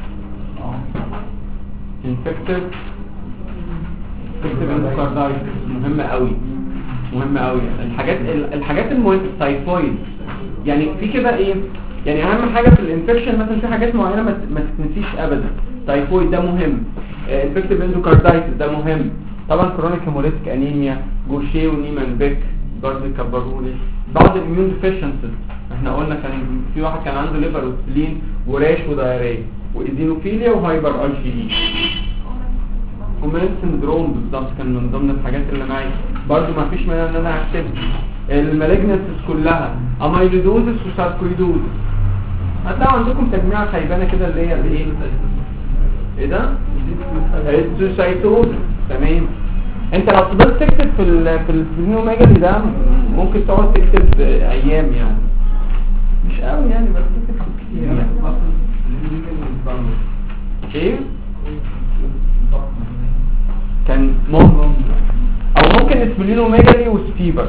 انفكتد انفكتد اندوكاردايتس مهمة قوي مهمة قوي. الحاجات الحاجات المهمة التايفويد يعني في كده ايه يعني اهم حاجة في الانفكشن مثلا في حاجات معينة ما تتنسيش ابدا. تايفويد ده مهم، انفكتد اندوكاردايتس ده مهم طبعا، كرونيك هيموليتيك انيميا جوشيه ونيمان بيك برضه يكبروا بعض الاميون ديفيشنسيز. احنا قلنا كان في واحد كان عنده ليفر وسبلين وراش ودايريه وايزينوفيليا وهايبر اي جي اي. كومان سندروم بالظبط كان من ضمن الحاجات اللي معايا برضه ما فيش مانع ان انا اكتب المالجنسز كلها اميلودوزس وساركويدوزس. هتلاقوا عندكم تجميعه خيبانه كده اللي هي الايه ايه ده السوسايتوز تمام. انت لو فضلت تكتب في ال في السبلينوميجالي ده ممكن تقعد تكتب ايام يعني مش قوي يعني بس تكتب كتير يعني. ايه كان ممكن او ممكن سبلينوميجالي وستيبر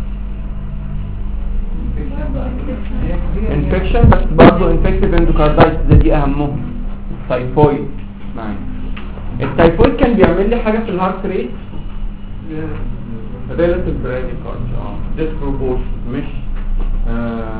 انفكشن بس برضه انفكتيف اندوكاردايتس ده دي اهمهم. تايفويد معايا التايفويد كان بيعمل لي حاجه في الهارت ريت relative bradycardia اه disproportion مش آه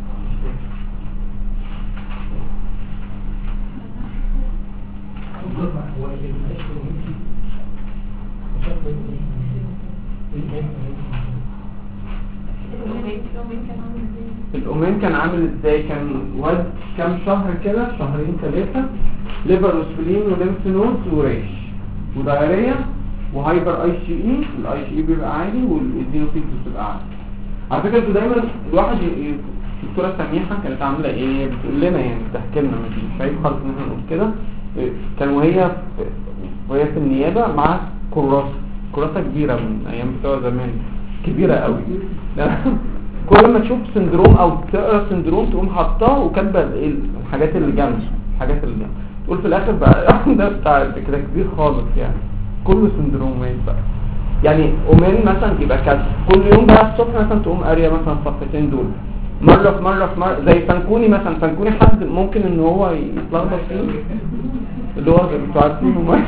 الأومين كان عامل ازاي؟ كان واد كام شهر كده شهرين ثلاثة ليفر وسبلين وليمف نودز وريش ودايريا وهايبر اي سي اي. الاي سي اي بيبقى عالي والايزينوفيلز بتبقى عالي. على فكره انتوا دايما الواحد الدكتوره سميحه كانت عامله ايه بتقول لنا يعني بتحكي لنا مش عيب خالص ان احنا نقول كده. كان وهي وهي في النيابه مع كراسه كراسه كبيره من ايام بتوع زمان كبيره قوي. كل ما تشوف سندروم او تقرا سندروم تقوم حاطاه وكاتبه الحاجات اللي جنبه الحاجات اللي جنبه تقول في الاخر بقى ده بتاع كده كبير خالص يعني كله سندرومات بقى. يعني اومين مثلا يبقى كذا كل يوم بقى الصبح مثلا تقوم قاريه مثلا صفحتين دول مره في مره في مره زي فانكوني مثلا. فانكوني حد ممكن ان هو يتلخبط فيه اللي هو انتوا عارفينه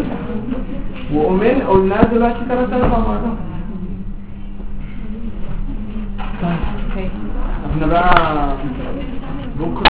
واومين قلنا دلوقتي ثلاث اربع مرات احنا بقى بكره